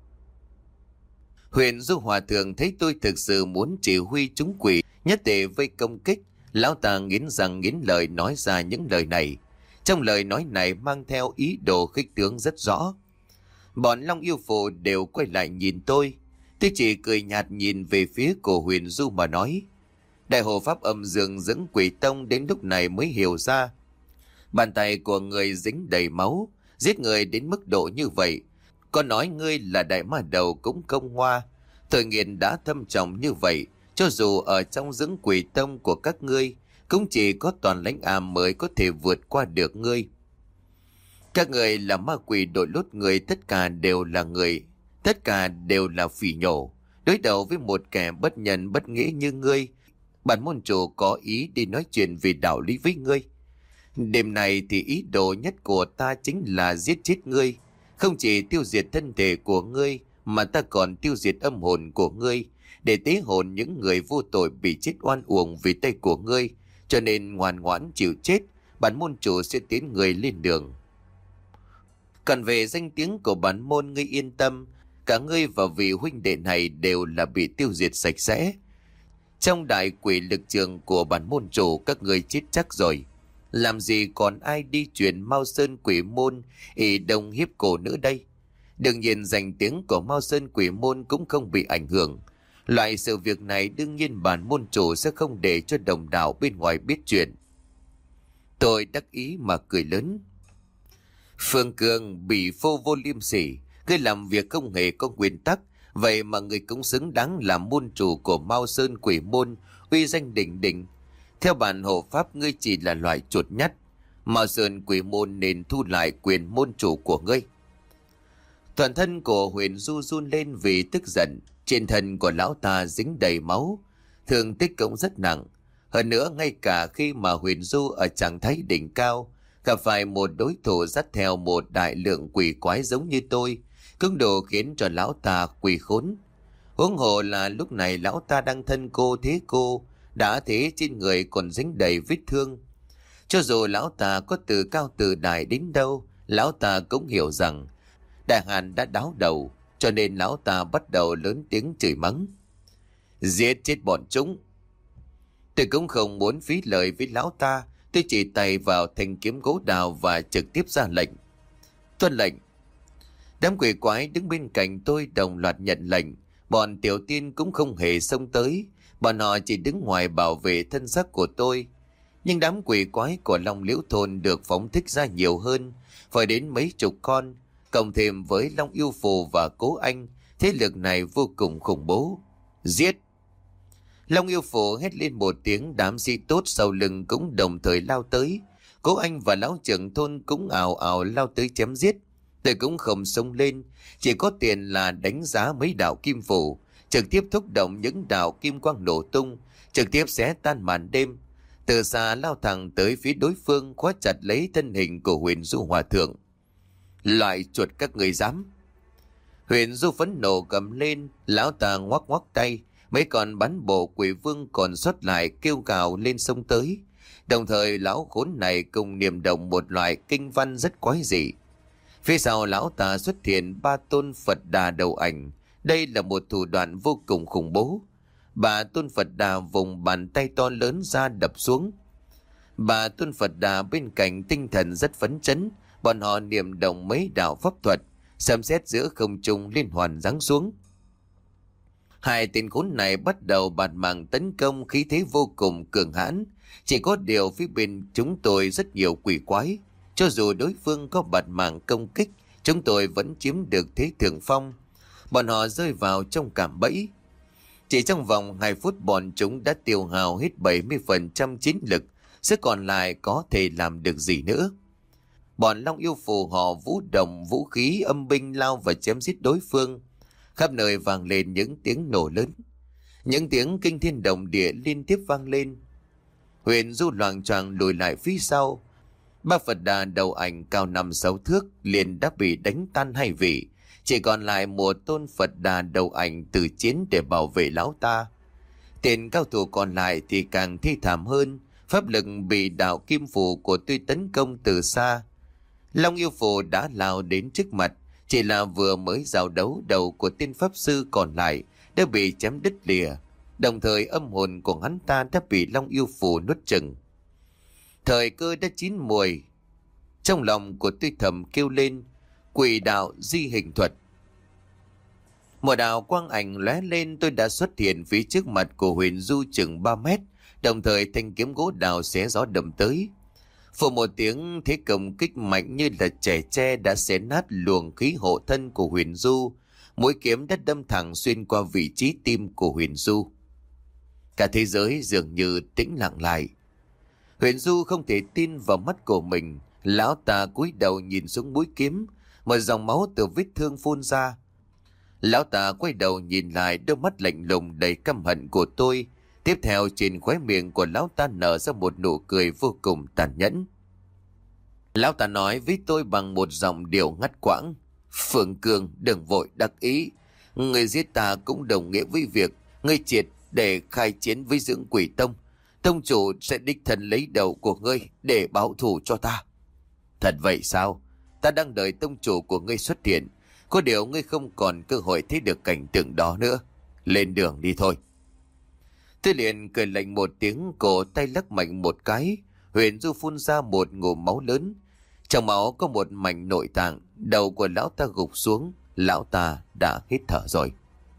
Huyền Du Hòa Thượng thấy tôi thực sự muốn chỉ huy chúng quỷ nhất tề vây công kích. Lão ta nghiến răng nghiến lợi nói ra những lời này. Trong lời nói này mang theo ý đồ khích tướng rất rõ. Bọn Long Yêu Phù đều quay lại nhìn tôi. Tôi chỉ cười nhạt nhìn về phía của Huyền Du mà nói. Đại hộ pháp âm dương dưỡng quỷ tông đến lúc này mới hiểu ra. Bàn tay của người dính đầy máu, giết người đến mức độ như vậy. Có nói ngươi là đại ma đầu cũng công hoa. Thời nghiện đã thâm trọng như vậy, cho dù ở trong dưỡng quỷ tông của các ngươi, cũng chỉ có Toàn Lãnh Am mới có thể vượt qua được ngươi. Các người là ma quỷ đội lốt người, tất cả đều là người, tất cả đều là phỉ nhổ. Đối đầu với một kẻ bất nhân bất nghĩa như ngươi, bản môn chủ có ý đi nói chuyện về đạo lý với ngươi. Đêm này thì ý đồ nhất của ta chính là giết chết ngươi. Không chỉ tiêu diệt thân thể của ngươi, mà ta còn tiêu diệt âm hồn của ngươi, để tế hồn những người vô tội bị chết oan uổng vì tay của ngươi. Cho nên ngoan ngoãn chịu chết, bản môn chủ sẽ tiến người lên đường. Còn về danh tiếng của bản môn, ngươi yên tâm, cả ngươi và vị huynh đệ này đều là bị tiêu diệt sạch sẽ. Trong đại quỷ lực trường của bản môn chủ, các ngươi chết chắc rồi. Làm gì còn ai đi truyền Mao Sơn Quỷ Môn ỷ đồng hiếp cổ nữa đây? Đương nhiên danh tiếng của Mao Sơn Quỷ Môn cũng không bị ảnh hưởng. Loại sự việc này đương nhiên bản môn chủ sẽ không để cho đồng đạo bên ngoài biết chuyện. Tôi đắc ý mà cười lớn. Phương Cường, bị phô vô liêm sỉ, ngươi làm việc không hề có nguyên tắc, vậy mà ngươi cũng xứng đáng làm môn chủ của Mao Sơn Quỷ Môn, uy danh đỉnh đỉnh. Theo bản hộ pháp, ngươi chỉ là loại chuột nhắt. Mao Sơn Quỷ Môn nên thu lại quyền môn chủ của ngươi. Toàn thân của Huyền Du run lên vì tức giận. Trên thân của lão ta dính đầy máu, thương tích cũng rất nặng. Hơn nữa, ngay cả khi mà Huyền Du ở trạng thái đỉnh cao, gặp phải một đối thủ dắt theo một đại lượng quỷ quái giống như tôi, cũng đủ khiến cho lão ta quỷ khốn. Huống hồ là lúc này lão ta đang thân cô thế cô, đã thế trên người còn dính đầy vết thương. Cho dù lão ta có từ cao từ đại đến đâu, lão ta cũng hiểu rằng đại hàn đã đáo đầu, cho nên lão ta bắt đầu lớn tiếng chửi mắng. Giết chết bọn chúng! Tôi cũng không muốn phí lời với lão ta, tôi chỉ tay vào thanh kiếm gỗ đào và trực tiếp ra lệnh. Tuân lệnh! Đám quỷ quái đứng bên cạnh tôi đồng loạt nhận lệnh. Bọn tiểu tiên cũng không hề xông tới, bọn họ chỉ đứng ngoài bảo vệ thân xác của tôi. Nhưng đám quỷ quái của Long Liễu Thôn được phóng thích ra nhiều hơn, phải đến mấy chục con, cộng thêm với Long Yêu Phù và Cố Anh, thế lực này vô cùng khủng bố. Giết! Long Yêu Phù hét lên một tiếng, đám sĩ tốt sau lưng cũng đồng thời lao tới. Cố Anh và lão trưởng thôn cũng ào ào lao tới chém giết. Tôi cũng không xông lên, chỉ có tiền là đánh giá mấy đạo kim phủ, trực tiếp thúc động những đạo kim quang nổ tung, trực tiếp xé tan màn đêm. Từ xa lao thẳng tới phía đối phương, khóa chặt lấy thân hình của Huyền Du Hòa Thượng. Loại chuột các người dám! Huyền Du phẫn nộ cầm lên, lão ta ngoắc ngoắc tay, mấy con bắn bộ quỷ vương còn sót lại kêu gào lên sông tới. Đồng thời lão khốn này cùng niệm động một loại kinh văn rất quái dị. Phía sau lão ta xuất hiện ba tôn Phật Đà đầu ảnh. Đây là một thủ đoạn vô cùng khủng bố. Bà tôn Phật Đà vùng bàn tay to lớn ra đập xuống. Bà tôn Phật Đà bên cạnh tinh thần rất phấn chấn. Bọn họ niệm động mấy đạo pháp thuật, sấm sét giữa không trung liên hoàn giáng xuống. Hai tên khốn này bắt đầu bạt mạng tấn công, khí thế vô cùng cường hãn. Chỉ có điều phía bên chúng tôi rất nhiều quỷ quái. Cho dù đối phương có bạt mạng công kích, chúng tôi vẫn chiếm được thế thượng phong. Bọn họ rơi vào trong cạm bẫy. Chỉ trong vòng hai phút bọn chúng đã tiêu hao hết bảy mươi phần trăm chiến lực, sức còn lại có thể làm được gì nữa. Bọn Long Yêu Phù họ vũ động vũ khí âm binh lao và chém giết đối phương. Khắp nơi vang lên những tiếng nổ lớn. Những tiếng kinh thiên động địa liên tiếp vang lên. Huyền Du loạng choạng lùi lại phía sau. Ba Phật Đà đầu ảnh cao năm sáu thước liền đã bị đánh tan hai vị. Chỉ còn lại một tôn Phật Đà đầu ảnh từ chiến để bảo vệ lão ta. Tên cao thủ còn lại thì càng thi thảm hơn. Pháp lực bị đạo kim phù của tôi tấn công từ xa. Long Yêu Phù đã lao đến trước mặt. Chỉ là vừa mới giao đấu, đầu của tên pháp sư còn lại đã bị chém đứt lìa. Đồng thời âm hồn của hắn ta đã bị Long Yêu Phù nuốt chửng. Thời cơ đã chín muồi. Trong lòng của tôi thầm kêu lên, quỷ đạo di hình thuật. Một đạo quang ảnh lóe lên, tôi đã xuất hiện phía trước mặt của Huyền Du chừng ba mét. Đồng thời thanh kiếm gỗ đào xé gió đâm tới. Phụ một tiếng, thế công kích mạnh như là trẻ tre đã xé nát luồng khí hộ thân của Huyền Du. Mũi kiếm đã đâm thẳng xuyên qua vị trí tim của Huyền Du. Cả thế giới dường như tĩnh lặng lại. Huyền Du không thể tin vào mắt của mình. Lão ta cúi đầu nhìn xuống mũi kiếm, một dòng máu từ vết thương phun ra. Lão ta quay đầu nhìn lại, đôi mắt lạnh lùng đầy căm hận của tôi. Tiếp theo trên khóe miệng của lão ta nở ra một nụ cười vô cùng tàn nhẫn. Lão ta nói với tôi bằng một giọng điệu ngắt quãng. Phượng Cường, đừng vội đắc ý. Người giết ta cũng đồng nghĩa với việc ngươi triệt để khai chiến với Dưỡng Quỷ Tông. Tông chủ sẽ đích thân lấy đầu của ngươi để báo thù cho ta. Thật vậy sao? Ta đang đợi tông chủ của ngươi xuất hiện. Có điều ngươi không còn cơ hội thấy được cảnh tượng đó nữa. Lên đường đi thôi. Tôi liền cười lạnh một tiếng, cổ tay lắc mạnh một cái. Huyền Du phun ra một ngụm máu lớn. Trong máu có một mảnh nội tạng. Đầu của lão ta gục xuống. Lão ta đã hít thở rồi.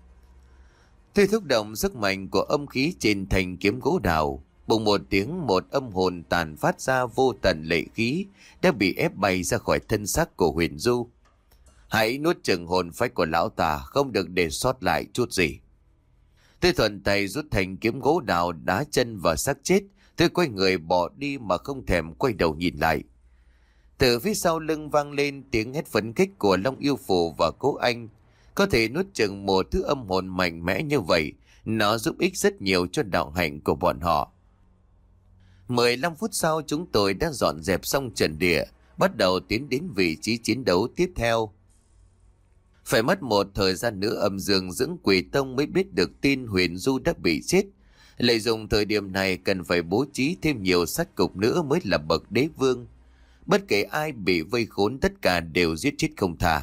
Tôi thúc động sức mạnh của âm khí trên thanh kiếm gỗ đào. Bùng một tiếng, một âm hồn tàn phát ra vô tận lệ khí đã bị ép bay ra khỏi thân xác của Huyền Du. Hãy nuốt chửng hồn phách của lão ta, không được để sót lại chút gì. Tôi thuận tay rút thành kiếm gỗ đào đá chân vào xác chết. Tôi quay người bỏ đi mà không thèm quay đầu nhìn lại. Từ phía sau lưng vang lên tiếng hét phấn khích của Long Yêu Phù và Cố Anh. Có thể nuốt chửng một thứ âm hồn mạnh mẽ như vậy, nó giúp ích rất nhiều cho đạo hạnh của bọn họ. mười lăm phút sau chúng tôi đã dọn dẹp xong trận địa, bắt đầu tiến đến vị trí chiến đấu tiếp theo. Phải mất một thời gian nữa âm dương Dưỡng Quỷ Tông mới biết được tin Huyền Du đã bị chết. Lợi dụng thời điểm này cần phải bố trí thêm nhiều sát cục nữa mới là bậc đế vương. Bất kể ai bị vây khốn tất cả đều giết chết không tha.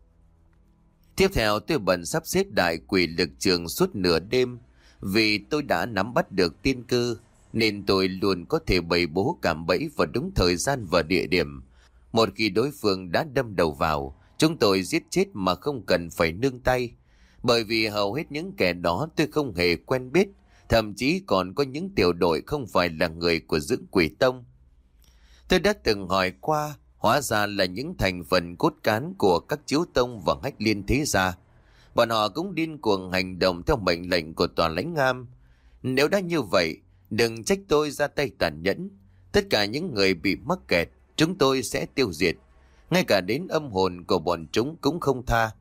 Tiếp theo tôi bận sắp xếp đại quỷ lực trường suốt nửa đêm. Vì tôi đã nắm bắt được tiên cơ nên tôi luôn có thể bày bố cảm bẫy vào đúng thời gian và địa điểm. Một khi đối phương đã đâm đầu vào, chúng tôi giết chết mà không cần phải nương tay. Bởi vì hầu hết những kẻ đó tôi không hề quen biết, thậm chí còn có những tiểu đội không phải là người của Dưỡng Quỷ Tông. Tôi đã từng hỏi qua, hóa ra là những thành phần cốt cán của các chiếu tông và hách liên thế gia. Bọn họ cũng điên cuồng hành động theo mệnh lệnh của Tòa Lãnh Am. Nếu đã như vậy, đừng trách tôi ra tay tàn nhẫn. Tất cả những người bị mắc kẹt, chúng tôi sẽ tiêu diệt. ngay cả đến âm hồn của bọn chúng cũng không tha.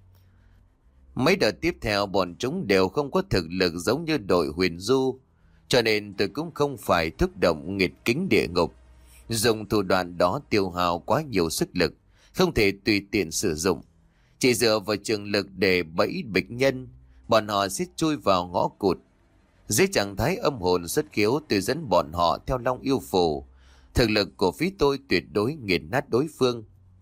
Mấy đợt tiếp theo bọn chúng đều không có thực lực giống như đội huyền du, cho nên tôi cũng không phải thúc động nghịch kính địa ngục. Dùng thủ đoạn đó tiêu hao quá nhiều sức lực, không thể tùy tiện sử dụng. Chỉ dựa vào trường lực để bẫy bịch nhân, bọn họ sẽ chui vào ngõ cụt. Dưới trạng thái âm hồn xuất khiếu, tôi dẫn bọn họ theo Long Yêu Phù. Thực lực của phía tôi tuyệt đối nghiền nát đối phương.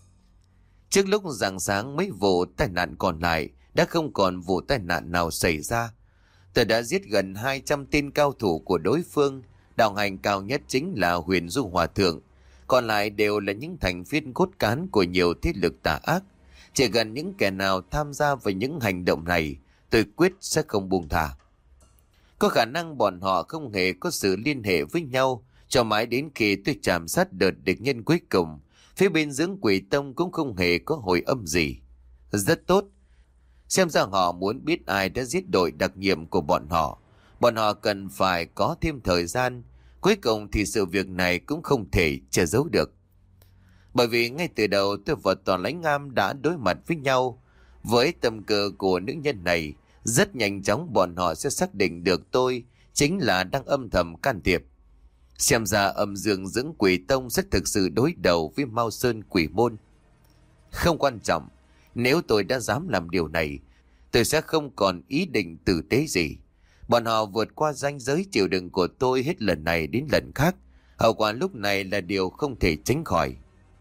Trước lúc rạng sáng mấy vụ tai nạn còn lại đã không còn vụ tai nạn nào xảy ra. Tôi đã giết gần hai trăm tên cao thủ của đối phương. Đạo hành cao nhất chính là Huyền Du Hòa Thượng, còn lại đều là những thành viên cốt cán của nhiều thế lực tà ác. Chỉ gần những kẻ nào tham gia vào những hành động này, tôi quyết sẽ không buông thả. Có khả năng bọn họ không hề có sự liên hệ với nhau, cho mãi đến khi tôi chạm sát đợt địch nhân cuối cùng, phía bên dưỡng Quỷ Tông cũng không hề có hồi âm gì. Rất tốt. Xem ra họ muốn biết ai đã giết đội đặc nhiệm của bọn họ. Bọn họ cần phải có thêm thời gian. Cuối cùng thì sự việc này cũng không thể che giấu được. Bởi vì ngay từ đầu tôi và Toàn Lãnh Ngam đã đối mặt với nhau. Với tâm cơ của nữ nhân này, rất nhanh chóng bọn họ sẽ xác định được tôi chính là đang âm thầm can thiệp. Xem ra âm dương dưỡng Quỷ Tông sẽ thực sự đối đầu với Mao Sơn Quỷ Môn. Không quan trọng, nếu tôi đã dám làm điều này, tôi sẽ không còn ý định tử tế gì. Bọn họ vượt qua ranh giới chịu đựng của tôi hết lần này đến lần khác. Hậu quả lúc này là điều không thể tránh khỏi.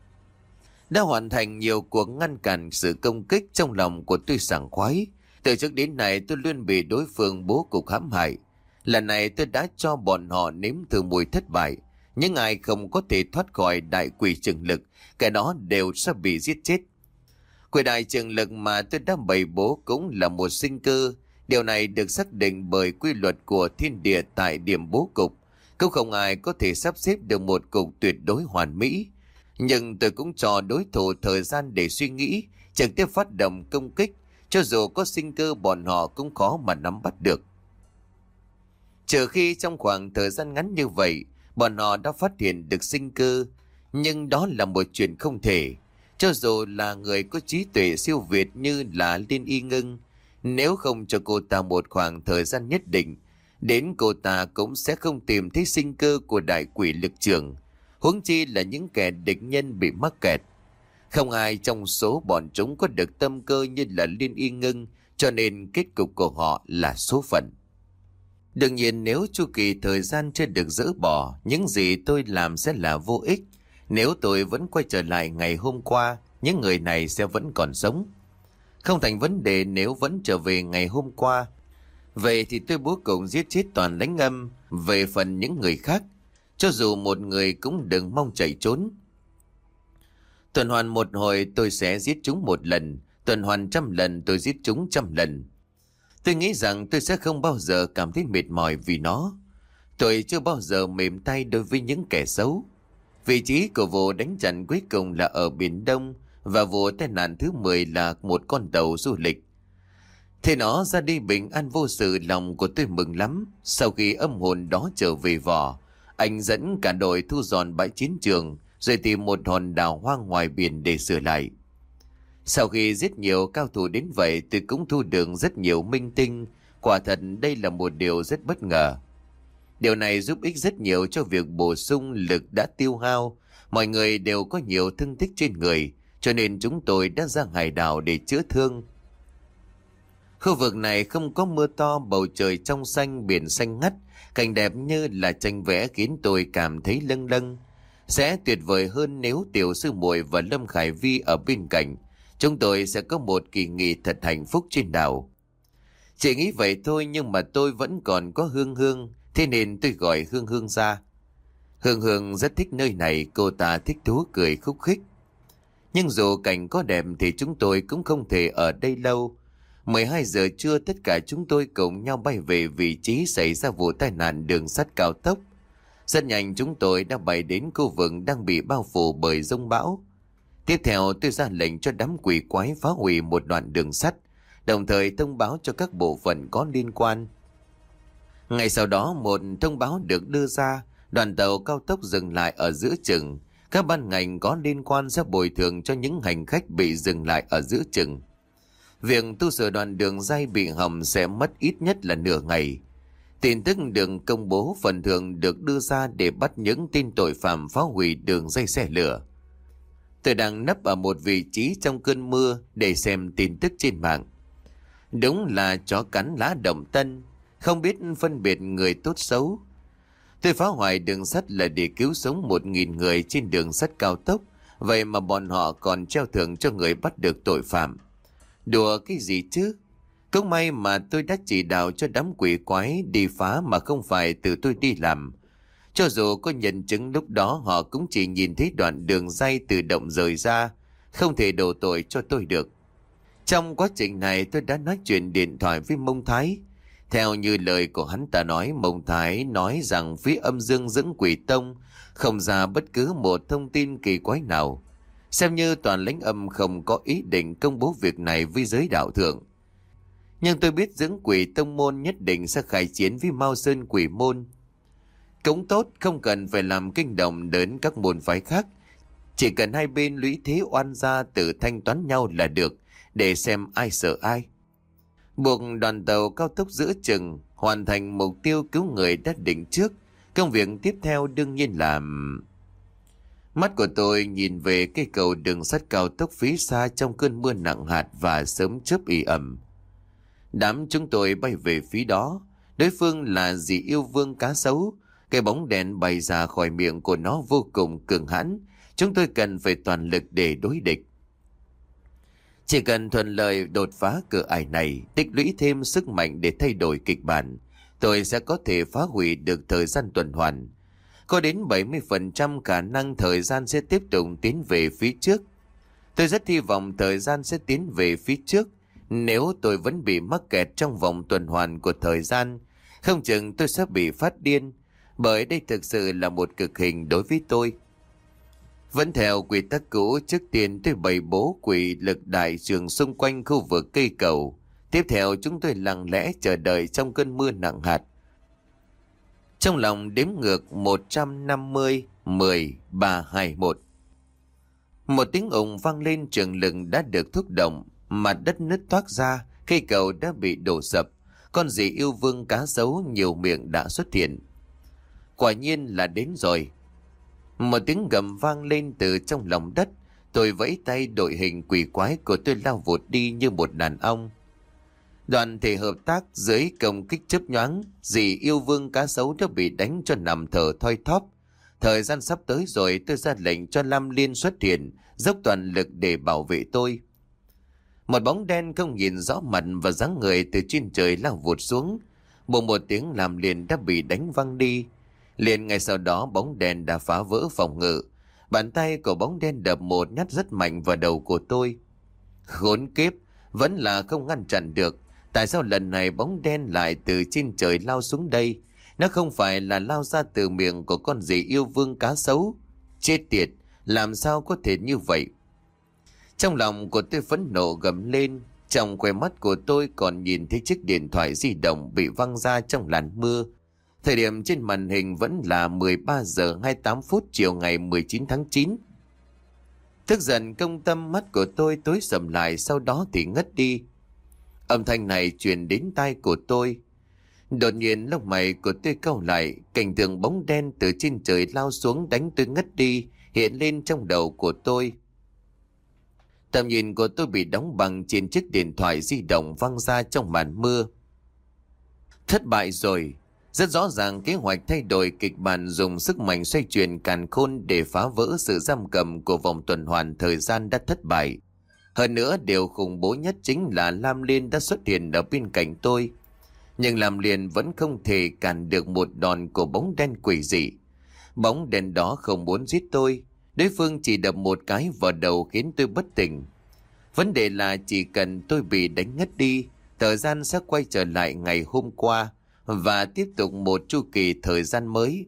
Đã hoàn thành nhiều cuộc ngăn cản sự công kích, trong lòng của tôi sảng khoái. Từ trước đến nay tôi luôn bị đối phương bố cục hãm hại. Lần này tôi đã cho bọn họ nếm thử mùi thất bại. Những ai không có thể thoát khỏi đại quỷ trường lực, cái đó đều sẽ bị giết chết. Quỷ đại trường lực mà tôi đã bày bố cũng là một sinh cơ. Điều này được xác định bởi quy luật của thiên địa tại điểm bố cục. Cũng không ai có thể sắp xếp được một cục tuyệt đối hoàn mỹ. Nhưng tôi cũng cho đối thủ thời gian để suy nghĩ, trực tiếp phát động công kích. Cho dù có sinh cơ bọn họ cũng khó mà nắm bắt được. Trừ khi trong khoảng thời gian ngắn như vậy, bọn họ đã phát hiện được sinh cơ. Nhưng đó là một chuyện không thể. Cho dù là người có trí tuệ siêu việt như là Liên Y Ngưng, nếu không cho cô ta một khoảng thời gian nhất định, đến cô ta cũng sẽ không tìm thấy sinh cơ của đại quỷ lực trường. Huống chi là những kẻ địch nhân bị mắc kẹt. Không ai trong số bọn chúng có được tâm cơ như là Liên Y Ngưng, cho nên kết cục của họ là số phận. Đương nhiên nếu chu kỳ thời gian chưa được dỡ bỏ, những gì tôi làm sẽ là vô ích. Nếu tôi vẫn quay trở lại ngày hôm qua, những người này sẽ vẫn còn sống. Không thành vấn đề nếu vẫn trở về ngày hôm qua. Vậy thì tôi bố cục giết chết Toàn Lãnh Ngâm. Về phần những người khác, cho dù một người cũng đừng mong chạy trốn. Tuần hoàn một hồi tôi sẽ giết chúng một lần, tuần hoàn trăm lần tôi giết chúng trăm lần. Tôi nghĩ rằng tôi sẽ không bao giờ cảm thấy mệt mỏi vì nó. Tôi chưa bao giờ mềm tay đối với những kẻ xấu. Vị trí của vụ đánh trận cuối cùng là ở Biển Đông, và vụ tai nạn thứ mười là một con tàu du lịch. Thế nó ra đi bình an vô sự, lòng của tôi mừng lắm. Sau khi âm hồn đó trở về vỏ, anh dẫn cả đội thu dọn bãi chiến trường, rồi tìm một hòn đảo hoang ngoài biển để sửa lại. Sau khi giết nhiều cao thủ đến vậy, tôi cũng thu được rất nhiều minh tinh. Quả thật đây là một điều rất bất ngờ. Điều này giúp ích rất nhiều cho việc bổ sung lực đã tiêu hao. Mọi người đều có nhiều thương tích trên người, cho nên chúng tôi đã ra hải đảo để chữa thương. Khu vực này không có mưa to, bầu trời trong xanh, biển xanh ngắt, cảnh đẹp như là tranh vẽ khiến tôi cảm thấy lâng lâng. Sẽ tuyệt vời hơn nếu Tiểu Sư Muội và Lâm Khải Vi ở bên cạnh. Chúng tôi sẽ có một kỳ nghỉ thật hạnh phúc trên đảo. Chỉ nghĩ vậy thôi, nhưng mà tôi vẫn còn có Hương Hương, thế nên tôi gọi Hương Hương ra. Hương Hương rất thích nơi này, cô ta thích thú cười khúc khích. Nhưng dù cảnh có đẹp thì chúng tôi cũng không thể ở đây lâu. mười hai giờ trưa tất cả chúng tôi cùng nhau bay về vị trí xảy ra vụ tai nạn đường sắt cao tốc. Rất nhanh chúng tôi đã bay đến khu vực đang bị bao phủ bởi giông bão. Tiếp theo tôi ra lệnh cho đám quỷ quái phá hủy một đoạn đường sắt, đồng thời thông báo cho các bộ phận có liên quan. Ngay sau đó một thông báo được đưa ra, đoàn tàu cao tốc dừng lại ở giữa chừng. Các ban ngành có liên quan sẽ bồi thường cho những hành khách bị dừng lại ở giữa chừng. Việc tu sửa đoạn đường ray bị hỏng sẽ mất ít nhất là nửa ngày. Tin tức được công bố phần thưởng được đưa ra để bắt những tên tội phạm phá hủy đường ray xe lửa. Tôi đang nấp ở một vị trí trong cơn mưa để xem tin tức trên mạng. Đúng là chó cắn lá động tân, không biết phân biệt người tốt xấu. Tôi phá hoại đường sắt là để cứu sống một nghìn người trên đường sắt cao tốc, vậy mà bọn họ còn treo thưởng cho người bắt được tội phạm. Đùa cái gì chứ? Cũng may mà tôi đã chỉ đạo cho đám quỷ quái đi phá mà không phải tự tôi đi làm. Cho dù có nhân chứng lúc đó họ cũng chỉ nhìn thấy đoạn đường ray tự động rời ra, không thể đổ tội cho tôi được. Trong quá trình này tôi đã nói chuyện điện thoại với Mông Thái. Theo như lời của hắn ta nói, Mông Thái nói rằng phía âm dương dưỡng quỷ tông không ra bất cứ một thông tin kỳ quái nào. Xem như toàn lãnh âm không có ý định công bố việc này với giới đạo thượng. Nhưng tôi biết dưỡng quỷ tông môn nhất định sẽ khai chiến với Mao Sơn quỷ môn. Cũng tốt, không cần phải làm kinh động đến các môn phái khác. Chỉ cần hai bên lũy thế oan gia tự thanh toán nhau là được, để xem ai sợ ai. Buộc đoàn tàu cao tốc giữa chừng, hoàn thành mục tiêu cứu người đã định trước. Công việc tiếp theo đương nhiên là... Mắt của tôi nhìn về cây cầu đường sắt cao tốc phía xa trong cơn mưa nặng hạt và sớm chớp ì ẩm. Đám chúng tôi bay về phía đó. Đối phương là dì yêu vương cá sấu. Cái bóng đèn bay ra khỏi miệng của nó vô cùng cường hãn. Chúng tôi cần phải toàn lực để đối địch. Chỉ cần thuận lợi đột phá cửa ải này, tích lũy thêm sức mạnh để thay đổi kịch bản, tôi sẽ có thể phá hủy được thời gian tuần hoàn. Có đến bảy mươi phần trăm khả năng thời gian sẽ tiếp tục tiến về phía trước. Tôi rất hy vọng thời gian sẽ tiến về phía trước. Nếu tôi vẫn bị mắc kẹt trong vòng tuần hoàn của thời gian, không chừng tôi sẽ bị phát điên, bởi đây thực sự là một cực hình đối với tôi. Vẫn theo quy tắc cũ, trước tiên tôi bày bố quỷ lực đại trường xung quanh khu vực cây cầu. Tiếp theo chúng tôi lặng lẽ chờ đợi trong cơn mưa nặng hạt. Trong lòng đếm ngược một trăm năm mươi, mười, ba, hai, một. Một tiếng ồn vang lên, trường lực đã được thúc động, mặt đất nứt toác ra, cây cầu đã bị đổ sập. Con dì yêu vương cá sấu nhiều miệng đã xuất hiện. Quả nhiên là đến rồi. Một tiếng gầm vang lên từ trong lòng đất. Tôi vẫy tay, đội hình quỷ quái của tôi lao vụt đi như một đàn ong. Đoàn thể hợp tác dưới công kích chớp nhoáng, dì yêu vương cá sấu đã bị đánh cho nằm thở thoi thóp. Thời gian sắp tới rồi, tôi ra lệnh cho Lam Liên xuất hiện, dốc toàn lực để bảo vệ tôi. Một bóng đen không nhìn rõ mặt và dáng người từ trên trời lao vụt xuống. Bỗng một tiếng Lam Liên đã bị đánh văng đi. Liền ngay sau đó bóng đen đã phá vỡ phòng ngự. Bàn tay của bóng đen đập một nhát rất mạnh vào đầu của tôi. Khốn kiếp, vẫn là không ngăn chặn được. Tại sao lần này bóng đen lại từ trên trời lao xuống đây? Nó không phải là lao ra từ miệng của con dì yêu vương cá sấu. Chết tiệt, làm sao có thể như vậy? Trong lòng của tôi phẫn nộ gầm lên. Trong khóe mắt của tôi còn nhìn thấy chiếc điện thoại di động bị văng ra trong làn mưa. Thời điểm trên màn hình vẫn là mười ba giờ hai mươi tám phút chiều ngày mười chín tháng chín. Tức giận công tâm, mắt của tôi tối sầm lại, sau đó thì ngất đi. Âm thanh này truyền đến tai của tôi. Đột nhiên lông mày của tôi cau lại, cảnh tượng bóng đen từ trên trời lao xuống đánh tôi ngất đi hiện lên trong đầu của tôi. Tầm nhìn của tôi bị đóng băng trên chiếc điện thoại di động văng ra trong màn mưa. Thất bại rồi. Rất rõ ràng kế hoạch thay đổi kịch bản dùng sức mạnh xoay chuyển càn khôn để phá vỡ sự giam cầm của vòng tuần hoàn thời gian đã thất bại. Hơn nữa, điều khủng bố nhất chính là Lam Liên đã xuất hiện ở bên cạnh tôi. Nhưng Lam Liên vẫn không thể cản được một đòn của bóng đen quỷ dị. Bóng đen đó không muốn giết tôi. Đối phương chỉ đập một cái vào đầu khiến tôi bất tỉnh. Vấn đề là chỉ cần tôi bị đánh ngất đi, thời gian sẽ quay trở lại ngày hôm qua và tiếp tục một chu kỳ thời gian mới.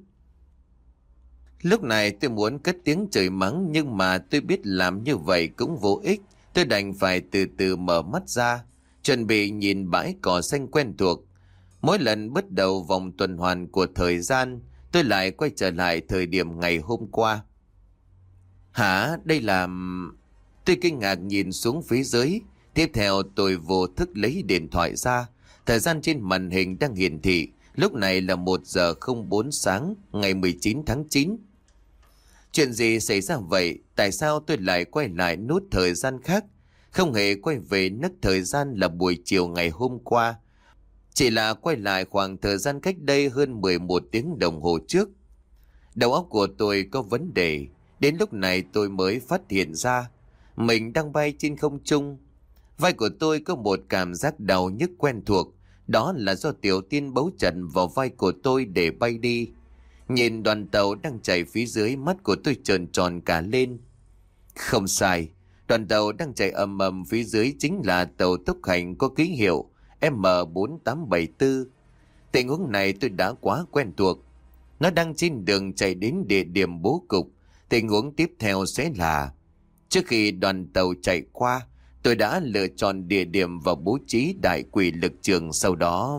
Lúc này tôi muốn cất tiếng chửi mắng, nhưng mà tôi biết làm như vậy cũng vô ích. Tôi đành phải từ từ mở mắt ra, chuẩn bị nhìn bãi cỏ xanh quen thuộc. Mỗi lần bắt đầu vòng tuần hoàn của thời gian, tôi lại quay trở lại thời điểm ngày hôm qua. Hả? Đây là... Tôi kinh ngạc nhìn xuống phía dưới. Tiếp theo tôi vô thức lấy điện thoại ra. Thời gian trên màn hình đang hiển thị lúc này là một giờ không bốn sáng ngày mười chín tháng chín. Chuyện gì xảy ra vậy? Tại sao tôi lại quay lại nút thời gian khác? Không hề quay về nấc thời gian là buổi chiều ngày hôm qua. Chỉ là quay lại khoảng thời gian cách đây hơn mười một tiếng đồng hồ trước. Đầu óc của tôi có vấn đề. Đến lúc này tôi mới phát hiện ra mình đang bay trên không trung. Vai của tôi có một cảm giác đau nhức quen thuộc. Đó là do Tiểu Tiên bấu chặt vào vai của tôi để bay đi. Nhìn đoàn tàu đang chạy phía dưới, mắt của tôi trợn tròn cả lên. Không sai, đoàn tàu đang chạy ầm ầm phía dưới chính là tàu tốc hành có ký hiệu M bốn tám bảy tư. Tình huống này tôi đã quá quen thuộc. Nó đang trên đường chạy đến địa điểm bố cục. Tình huống tiếp theo sẽ là trước khi đoàn tàu chạy qua, tôi đã lựa chọn địa điểm và bố trí đại quỷ lực trường. Sau đó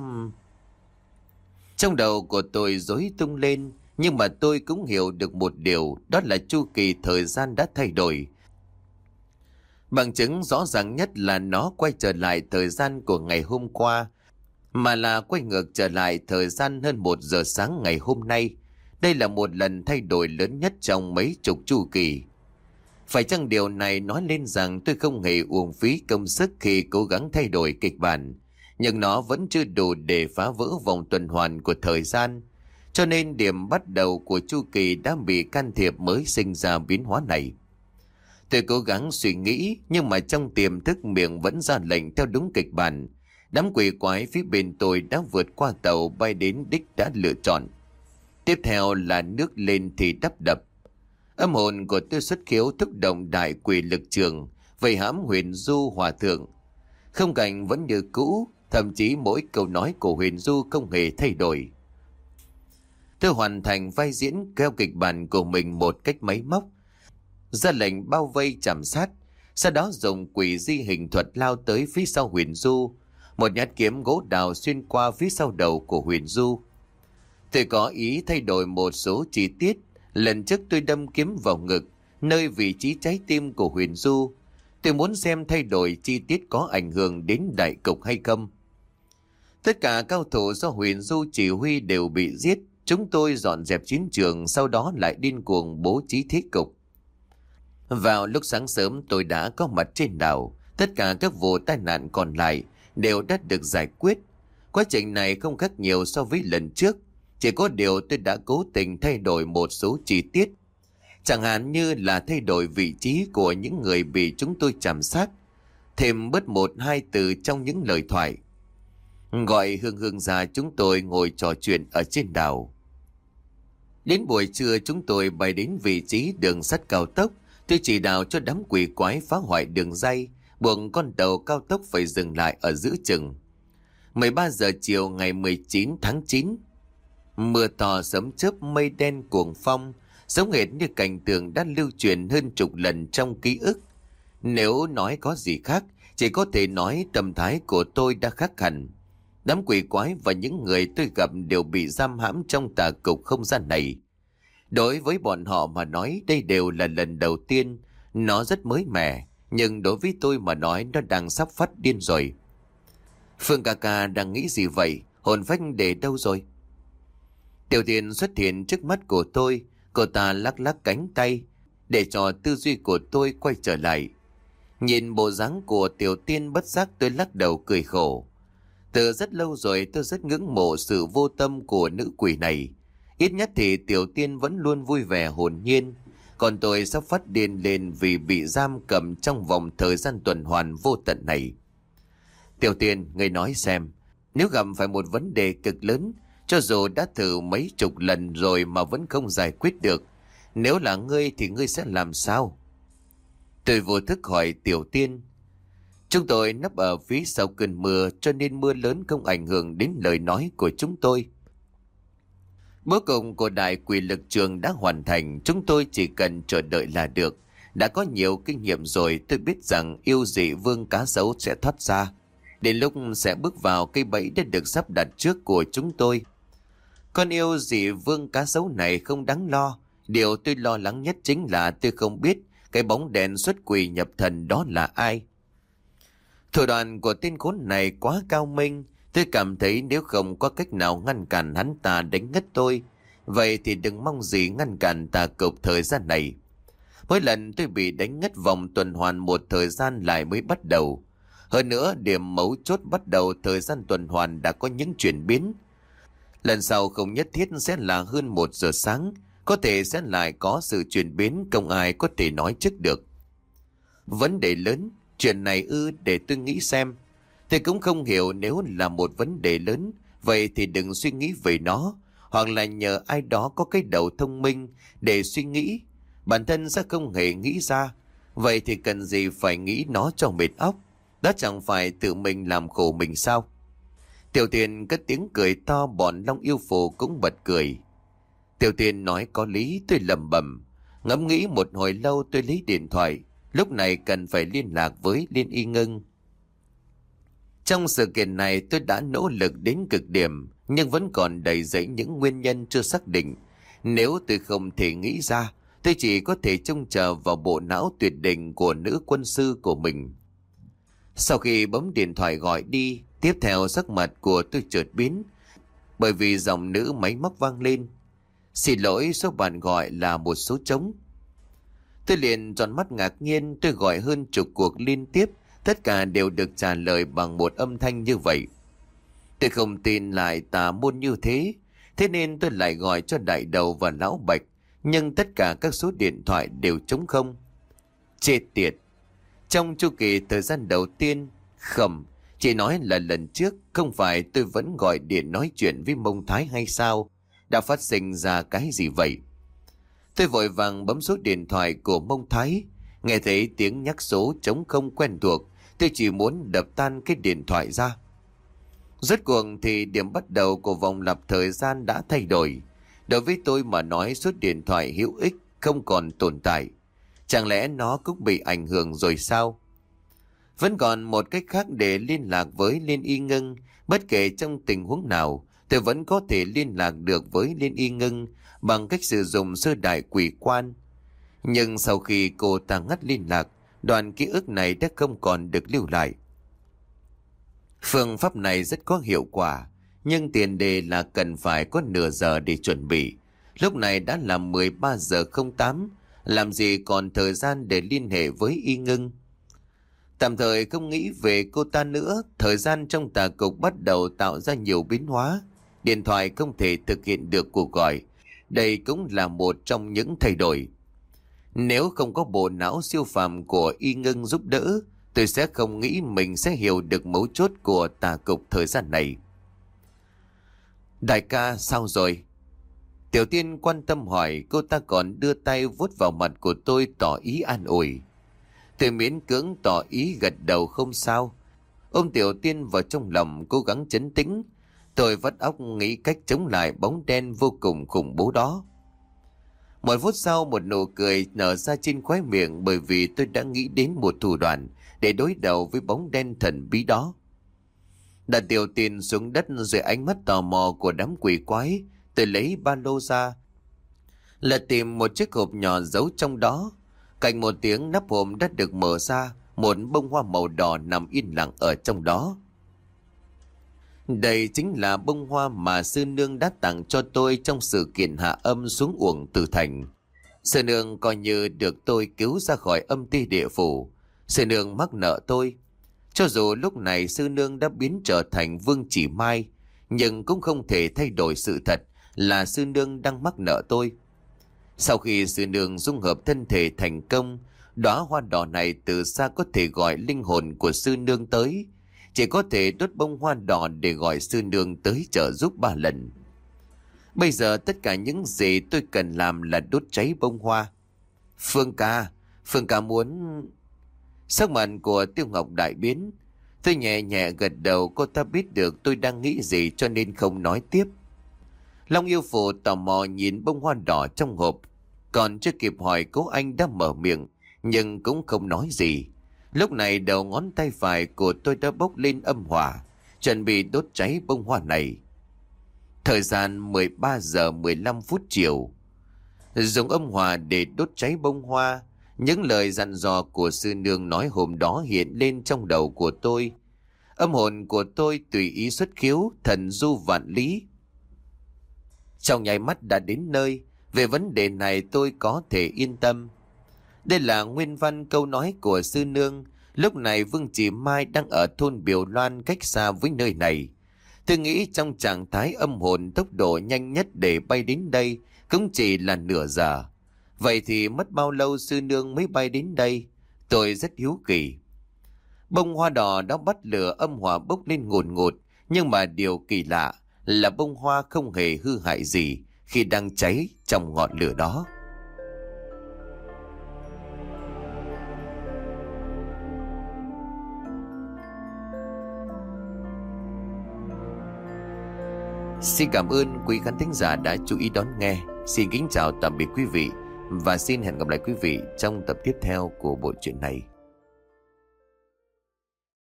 trong đầu của tôi rối tung lên. Nhưng mà tôi cũng hiểu được một điều, đó là chu kỳ thời gian đã thay đổi. Bằng chứng rõ ràng nhất là nó quay trở lại thời gian của ngày hôm qua, mà là quay ngược trở lại thời gian hơn một giờ sáng ngày hôm nay. Đây là một lần thay đổi lớn nhất trong mấy chục chu kỳ. Phải chăng điều này nói lên rằng tôi không hề uổng phí công sức khi cố gắng thay đổi kịch bản, nhưng nó vẫn chưa đủ để phá vỡ vòng tuần hoàn của thời gian. Cho nên điểm bắt đầu của chu kỳ đã bị can thiệp mới sinh ra biến hóa này. Tôi cố gắng suy nghĩ, nhưng mà trong tiềm thức miệng vẫn ra lệnh theo đúng kịch bản. Đám quỷ quái phía bên tôi đã vượt qua tàu bay đến đích đã lựa chọn. Tiếp theo là nước lên thì đắp đập. Âm hồn của tôi xuất khiếu thúc động đại quỷ lực trường, vây hãm Huyền Du hòa thượng. Không cảnh vẫn như cũ, thậm chí mỗi câu nói của Huyền Du không hề thay đổi. Tôi hoàn thành vai diễn theo kịch bản của mình một cách máy móc, ra lệnh bao vây chạm sát, sau đó dùng quỷ di hình thuật lao tới phía sau Huyền Du. Một nhát kiếm gỗ đào xuyên qua phía sau đầu của Huyền Du. Tôi có ý thay đổi một số chi tiết. Lần trước tôi đâm kiếm vào ngực, nơi vị trí trái tim của Huyền Du. Tôi muốn xem thay đổi chi tiết có ảnh hưởng đến đại cục hay không. Tất cả cao thủ do Huyền Du chỉ huy đều bị giết. Chúng tôi dọn dẹp chiến trường, sau đó lại điên cuồng bố trí thế cục. Vào lúc sáng sớm tôi đã có mặt trên đảo. Tất cả các vụ tai nạn còn lại đều đã được giải quyết. Quá trình này không khác nhiều so với lần trước. Chỉ có điều tôi đã cố tình thay đổi một số chi tiết. Chẳng hạn như là thay đổi vị trí của những người bị chúng tôi chạm sát. Thêm bớt một hai từ trong những lời thoại. Gọi Hương Hương ra, chúng tôi ngồi trò chuyện ở trên đảo. Đến buổi trưa chúng tôi bay đến vị trí đường sắt cao tốc. Tôi chỉ đạo cho đám quỷ quái phá hoại đường ray, buộc con tàu cao tốc phải dừng lại ở giữa chừng. mười ba giờ chiều ngày mười chín tháng chín. Mưa to sấm chớp mây đen cuồng phong, giống hệt như cảnh tượng đã lưu truyền hơn chục lần trong ký ức. Nếu nói có gì khác, chỉ có thể nói tâm thái của tôi đã khác hẳn. Đám quỷ quái và những người tôi gặp đều bị giam hãm trong tà cục không gian này. Đối với bọn họ mà nói đây đều là lần đầu tiên, nó rất mới mẻ, nhưng đối với tôi mà nói nó đang sắp phát điên rồi. Phương ca ca đang nghĩ gì vậy? Hồn phách để đâu rồi? Tiểu Tiên xuất hiện trước mắt của tôi, cô ta lắc lắc cánh tay, để cho tư duy của tôi quay trở lại. Nhìn bộ dáng của Tiểu Tiên bất giác tôi lắc đầu cười khổ. Từ rất lâu rồi tôi rất ngưỡng mộ sự vô tâm của nữ quỷ này. Ít nhất thì Tiểu Tiên vẫn luôn vui vẻ hồn nhiên, còn tôi sắp phát điên lên vì bị giam cầm trong vòng thời gian tuần hoàn vô tận này. Tiểu Tiên, ngươi nói xem, nếu gặp phải một vấn đề cực lớn, cho dù đã thử mấy chục lần rồi mà vẫn không giải quyết được, nếu là ngươi thì ngươi sẽ làm sao? Tôi vô thức hỏi Tiểu Tiên. Chúng tôi nấp ở phía sau cơn mưa, cho nên mưa lớn không ảnh hưởng đến lời nói của chúng tôi. Bố cục của đại quỷ lực trường đã hoàn thành, chúng tôi chỉ cần chờ đợi là được. Đã có nhiều kinh nghiệm rồi, tôi biết rằng yêu dị vương cá sấu sẽ thoát ra. Đến lúc sẽ bước vào cây bẫy đã được sắp đặt trước của chúng tôi. Con yêu dị vương cá sấu này không đáng lo, Điều tôi lo lắng nhất chính là tôi không biết cái bóng đèn xuất quỷ nhập thần đó là ai. Thủ đoạn của tên khốn này quá cao minh. Tôi cảm thấy nếu không có cách nào ngăn cản hắn ta đánh ngất tôi, vậy thì đừng mong gì ngăn cản tà cục thời gian này. Mỗi lần tôi bị đánh ngất, vòng tuần hoàn một thời gian lại mới bắt đầu. Hơn nữa, điểm mấu chốt bắt đầu thời gian tuần hoàn đã có những chuyển biến. Lần sau không nhất thiết sẽ là hơn một giờ sáng, có thể sẽ lại có sự chuyển biến không ai có thể nói trước được. Vấn đề lớn, chuyện này ư, để tôi nghĩ xem. Tôi cũng không hiểu, nếu là một vấn đề lớn, vậy thì đừng suy nghĩ về nó, hoặc là nhờ ai đó có cái đầu thông minh để suy nghĩ. Bản thân sẽ không hề nghĩ ra, vậy thì cần gì phải nghĩ nó cho mệt óc. Đó chẳng phải tự mình làm khổ mình sao? Tiểu Tiên cất tiếng cười to, bọn Long Yêu Phù cũng bật cười. Tiểu Tiên nói có lý, tôi lẩm bẩm. Ngẫm nghĩ một hồi lâu, tôi lấy điện thoại. Lúc này cần phải liên lạc với Liên Y Ngân. Trong sự kiện này tôi đã nỗ lực đến cực điểm, nhưng vẫn còn đầy dẫy những nguyên nhân chưa xác định. Nếu tôi không thể nghĩ ra, tôi chỉ có thể trông chờ vào bộ não tuyệt đỉnh của nữ quân sư của mình. Sau khi bấm điện thoại gọi đi, tiếp theo sắc mặt của tôi chợt biến, bởi vì giọng nữ máy móc vang lên. Xin lỗi, số bạn gọi là một số trống. Tôi liền tròn mắt ngạc nhiên, tôi gọi hơn chục cuộc liên tiếp, tất cả đều được trả lời bằng một âm thanh như vậy. Tôi không tin lại tà môn như thế, thế nên tôi lại gọi cho Đại Đầu và Lão Bạch, nhưng tất cả các số điện thoại đều trống không. Chết tiệt! Trong chu kỳ thời gian đầu tiên, khẩm, chỉ nói là lần trước, không phải tôi vẫn gọi điện nói chuyện với Mông Thái hay sao? Đã phát sinh ra cái gì vậy? Tôi vội vàng bấm số điện thoại của Mông Thái, nghe thấy tiếng nhắc số trống không quen thuộc, tôi chỉ muốn đập tan cái điện thoại ra. Rốt cuộc thì điểm bắt đầu của vòng lặp thời gian đã thay đổi. Đối với tôi mà nói, số điện thoại hữu ích không còn tồn tại. Chẳng lẽ nó cũng bị ảnh hưởng rồi sao? Vẫn còn một cách khác để liên lạc với Liên Y Ngân. Bất kể trong tình huống nào, tôi vẫn có thể liên lạc được với Liên Y Ngân bằng cách sử dụng sơ đại quỷ quan. Nhưng sau khi cô ta ngắt liên lạc, đoạn ký ức này đã không còn được lưu lại. Phương pháp này rất có hiệu quả, nhưng tiền đề là cần phải có nửa giờ để chuẩn bị. Lúc này đã là mười ba giờ không tám, làm gì còn thời gian để liên hệ với Y Ngân. Tạm thời không nghĩ về cô ta nữa, thời gian trong tà cục bắt đầu tạo ra nhiều biến hóa. Điện thoại không thể thực hiện được cuộc gọi, đây cũng là một trong những thay đổi. Nếu không có bộ não siêu phàm của Y Ngân giúp đỡ, tôi sẽ không nghĩ mình sẽ hiểu được mấu chốt của tà cục thời gian này. Đại ca, sao rồi? Tiểu Tiên quan tâm hỏi, cô ta còn đưa tay vuốt vào mặt của tôi tỏ ý an ủi. Tôi miễn cưỡng tỏ ý gật đầu không sao. Ôm Tiểu Tiên vào trong lòng, cố gắng trấn tĩnh. Tôi vắt óc nghĩ cách chống lại bóng đen vô cùng khủng bố đó. Một phút sau, một nụ cười nở ra trên khóe miệng, bởi vì tôi đã nghĩ đến một thủ đoạn để đối đầu với bóng đen thần bí đó. Đặt Tiểu Tiên xuống đất dưới ánh mắt tò mò của đám quỷ quái, tôi lấy ba lô ra, là tìm một chiếc hộp nhỏ giấu trong đó. Cạnh một tiếng, nắp hộp đã được mở ra, một bông hoa màu đỏ nằm yên lặng ở trong đó. Đây chính là bông hoa mà sư nương đã tặng cho tôi trong sự kiện hạ âm xuống uổng Tử Thành. Sư nương coi như được tôi cứu ra khỏi âm ti địa phủ. Sư nương mắc nợ tôi. Cho dù lúc này sư nương đã biến trở thành Vương Chỉ Mai, nhưng cũng không thể thay đổi sự thật là sư nương đang mắc nợ tôi. Sau khi sư nương dung hợp thân thể thành công, đóa hoa đỏ này từ xa có thể gọi linh hồn của sư nương tới. Chỉ có thể đốt bông hoa đỏ để gọi sư nương tới trợ giúp ba lần. Bây giờ tất cả những gì tôi cần làm là đốt cháy bông hoa. Phương ca, Phương ca muốn... Sắc mặt của Tiêu Ngọc đại biến. Tôi nhẹ nhẹ gật đầu, cô ta biết được tôi đang nghĩ gì cho nên không nói tiếp. Long Yêu Phù tò mò nhìn bông hoa đỏ trong hộp. Còn chưa kịp hỏi, Cố Anh đã mở miệng, nhưng cũng không nói gì. Lúc này đầu ngón tay phải của tôi đã bốc lên âm hỏa, chuẩn bị đốt cháy bông hoa này. Thời gian mười ba giờ mười lăm phút chiều. dùng âm hỏa để đốt cháy bông hoa. Những lời dặn dò của sư nương nói hôm đó hiện lên trong đầu của tôi. Âm hồn của tôi tùy ý xuất khiếu, thần du vạn lý. Trong nháy mắt đã đến nơi, về vấn đề này tôi có thể yên tâm. Đây là nguyên văn câu nói của sư nương. Lúc này Vương Chỉ Mai đang ở thôn Biểu Loan cách xa với nơi này. Tôi nghĩ trong trạng thái âm hồn tốc độ nhanh nhất để bay đến đây cũng chỉ là nửa giờ. Vậy thì mất bao lâu sư nương mới bay đến đây? Tôi rất hiếu kỳ. Bông hoa đỏ đã bắt lửa, âm hỏa bốc lên ngùn ngụt, nhưng mà điều kỳ lạ là bông hoa không hề hư hại gì khi đang cháy trong ngọn lửa đó. Xin cảm ơn quý khán thính giả đã chú ý đón nghe. Xin kính chào tạm biệt quý vị và xin hẹn gặp lại quý vị trong tập tiếp theo của bộ truyện này.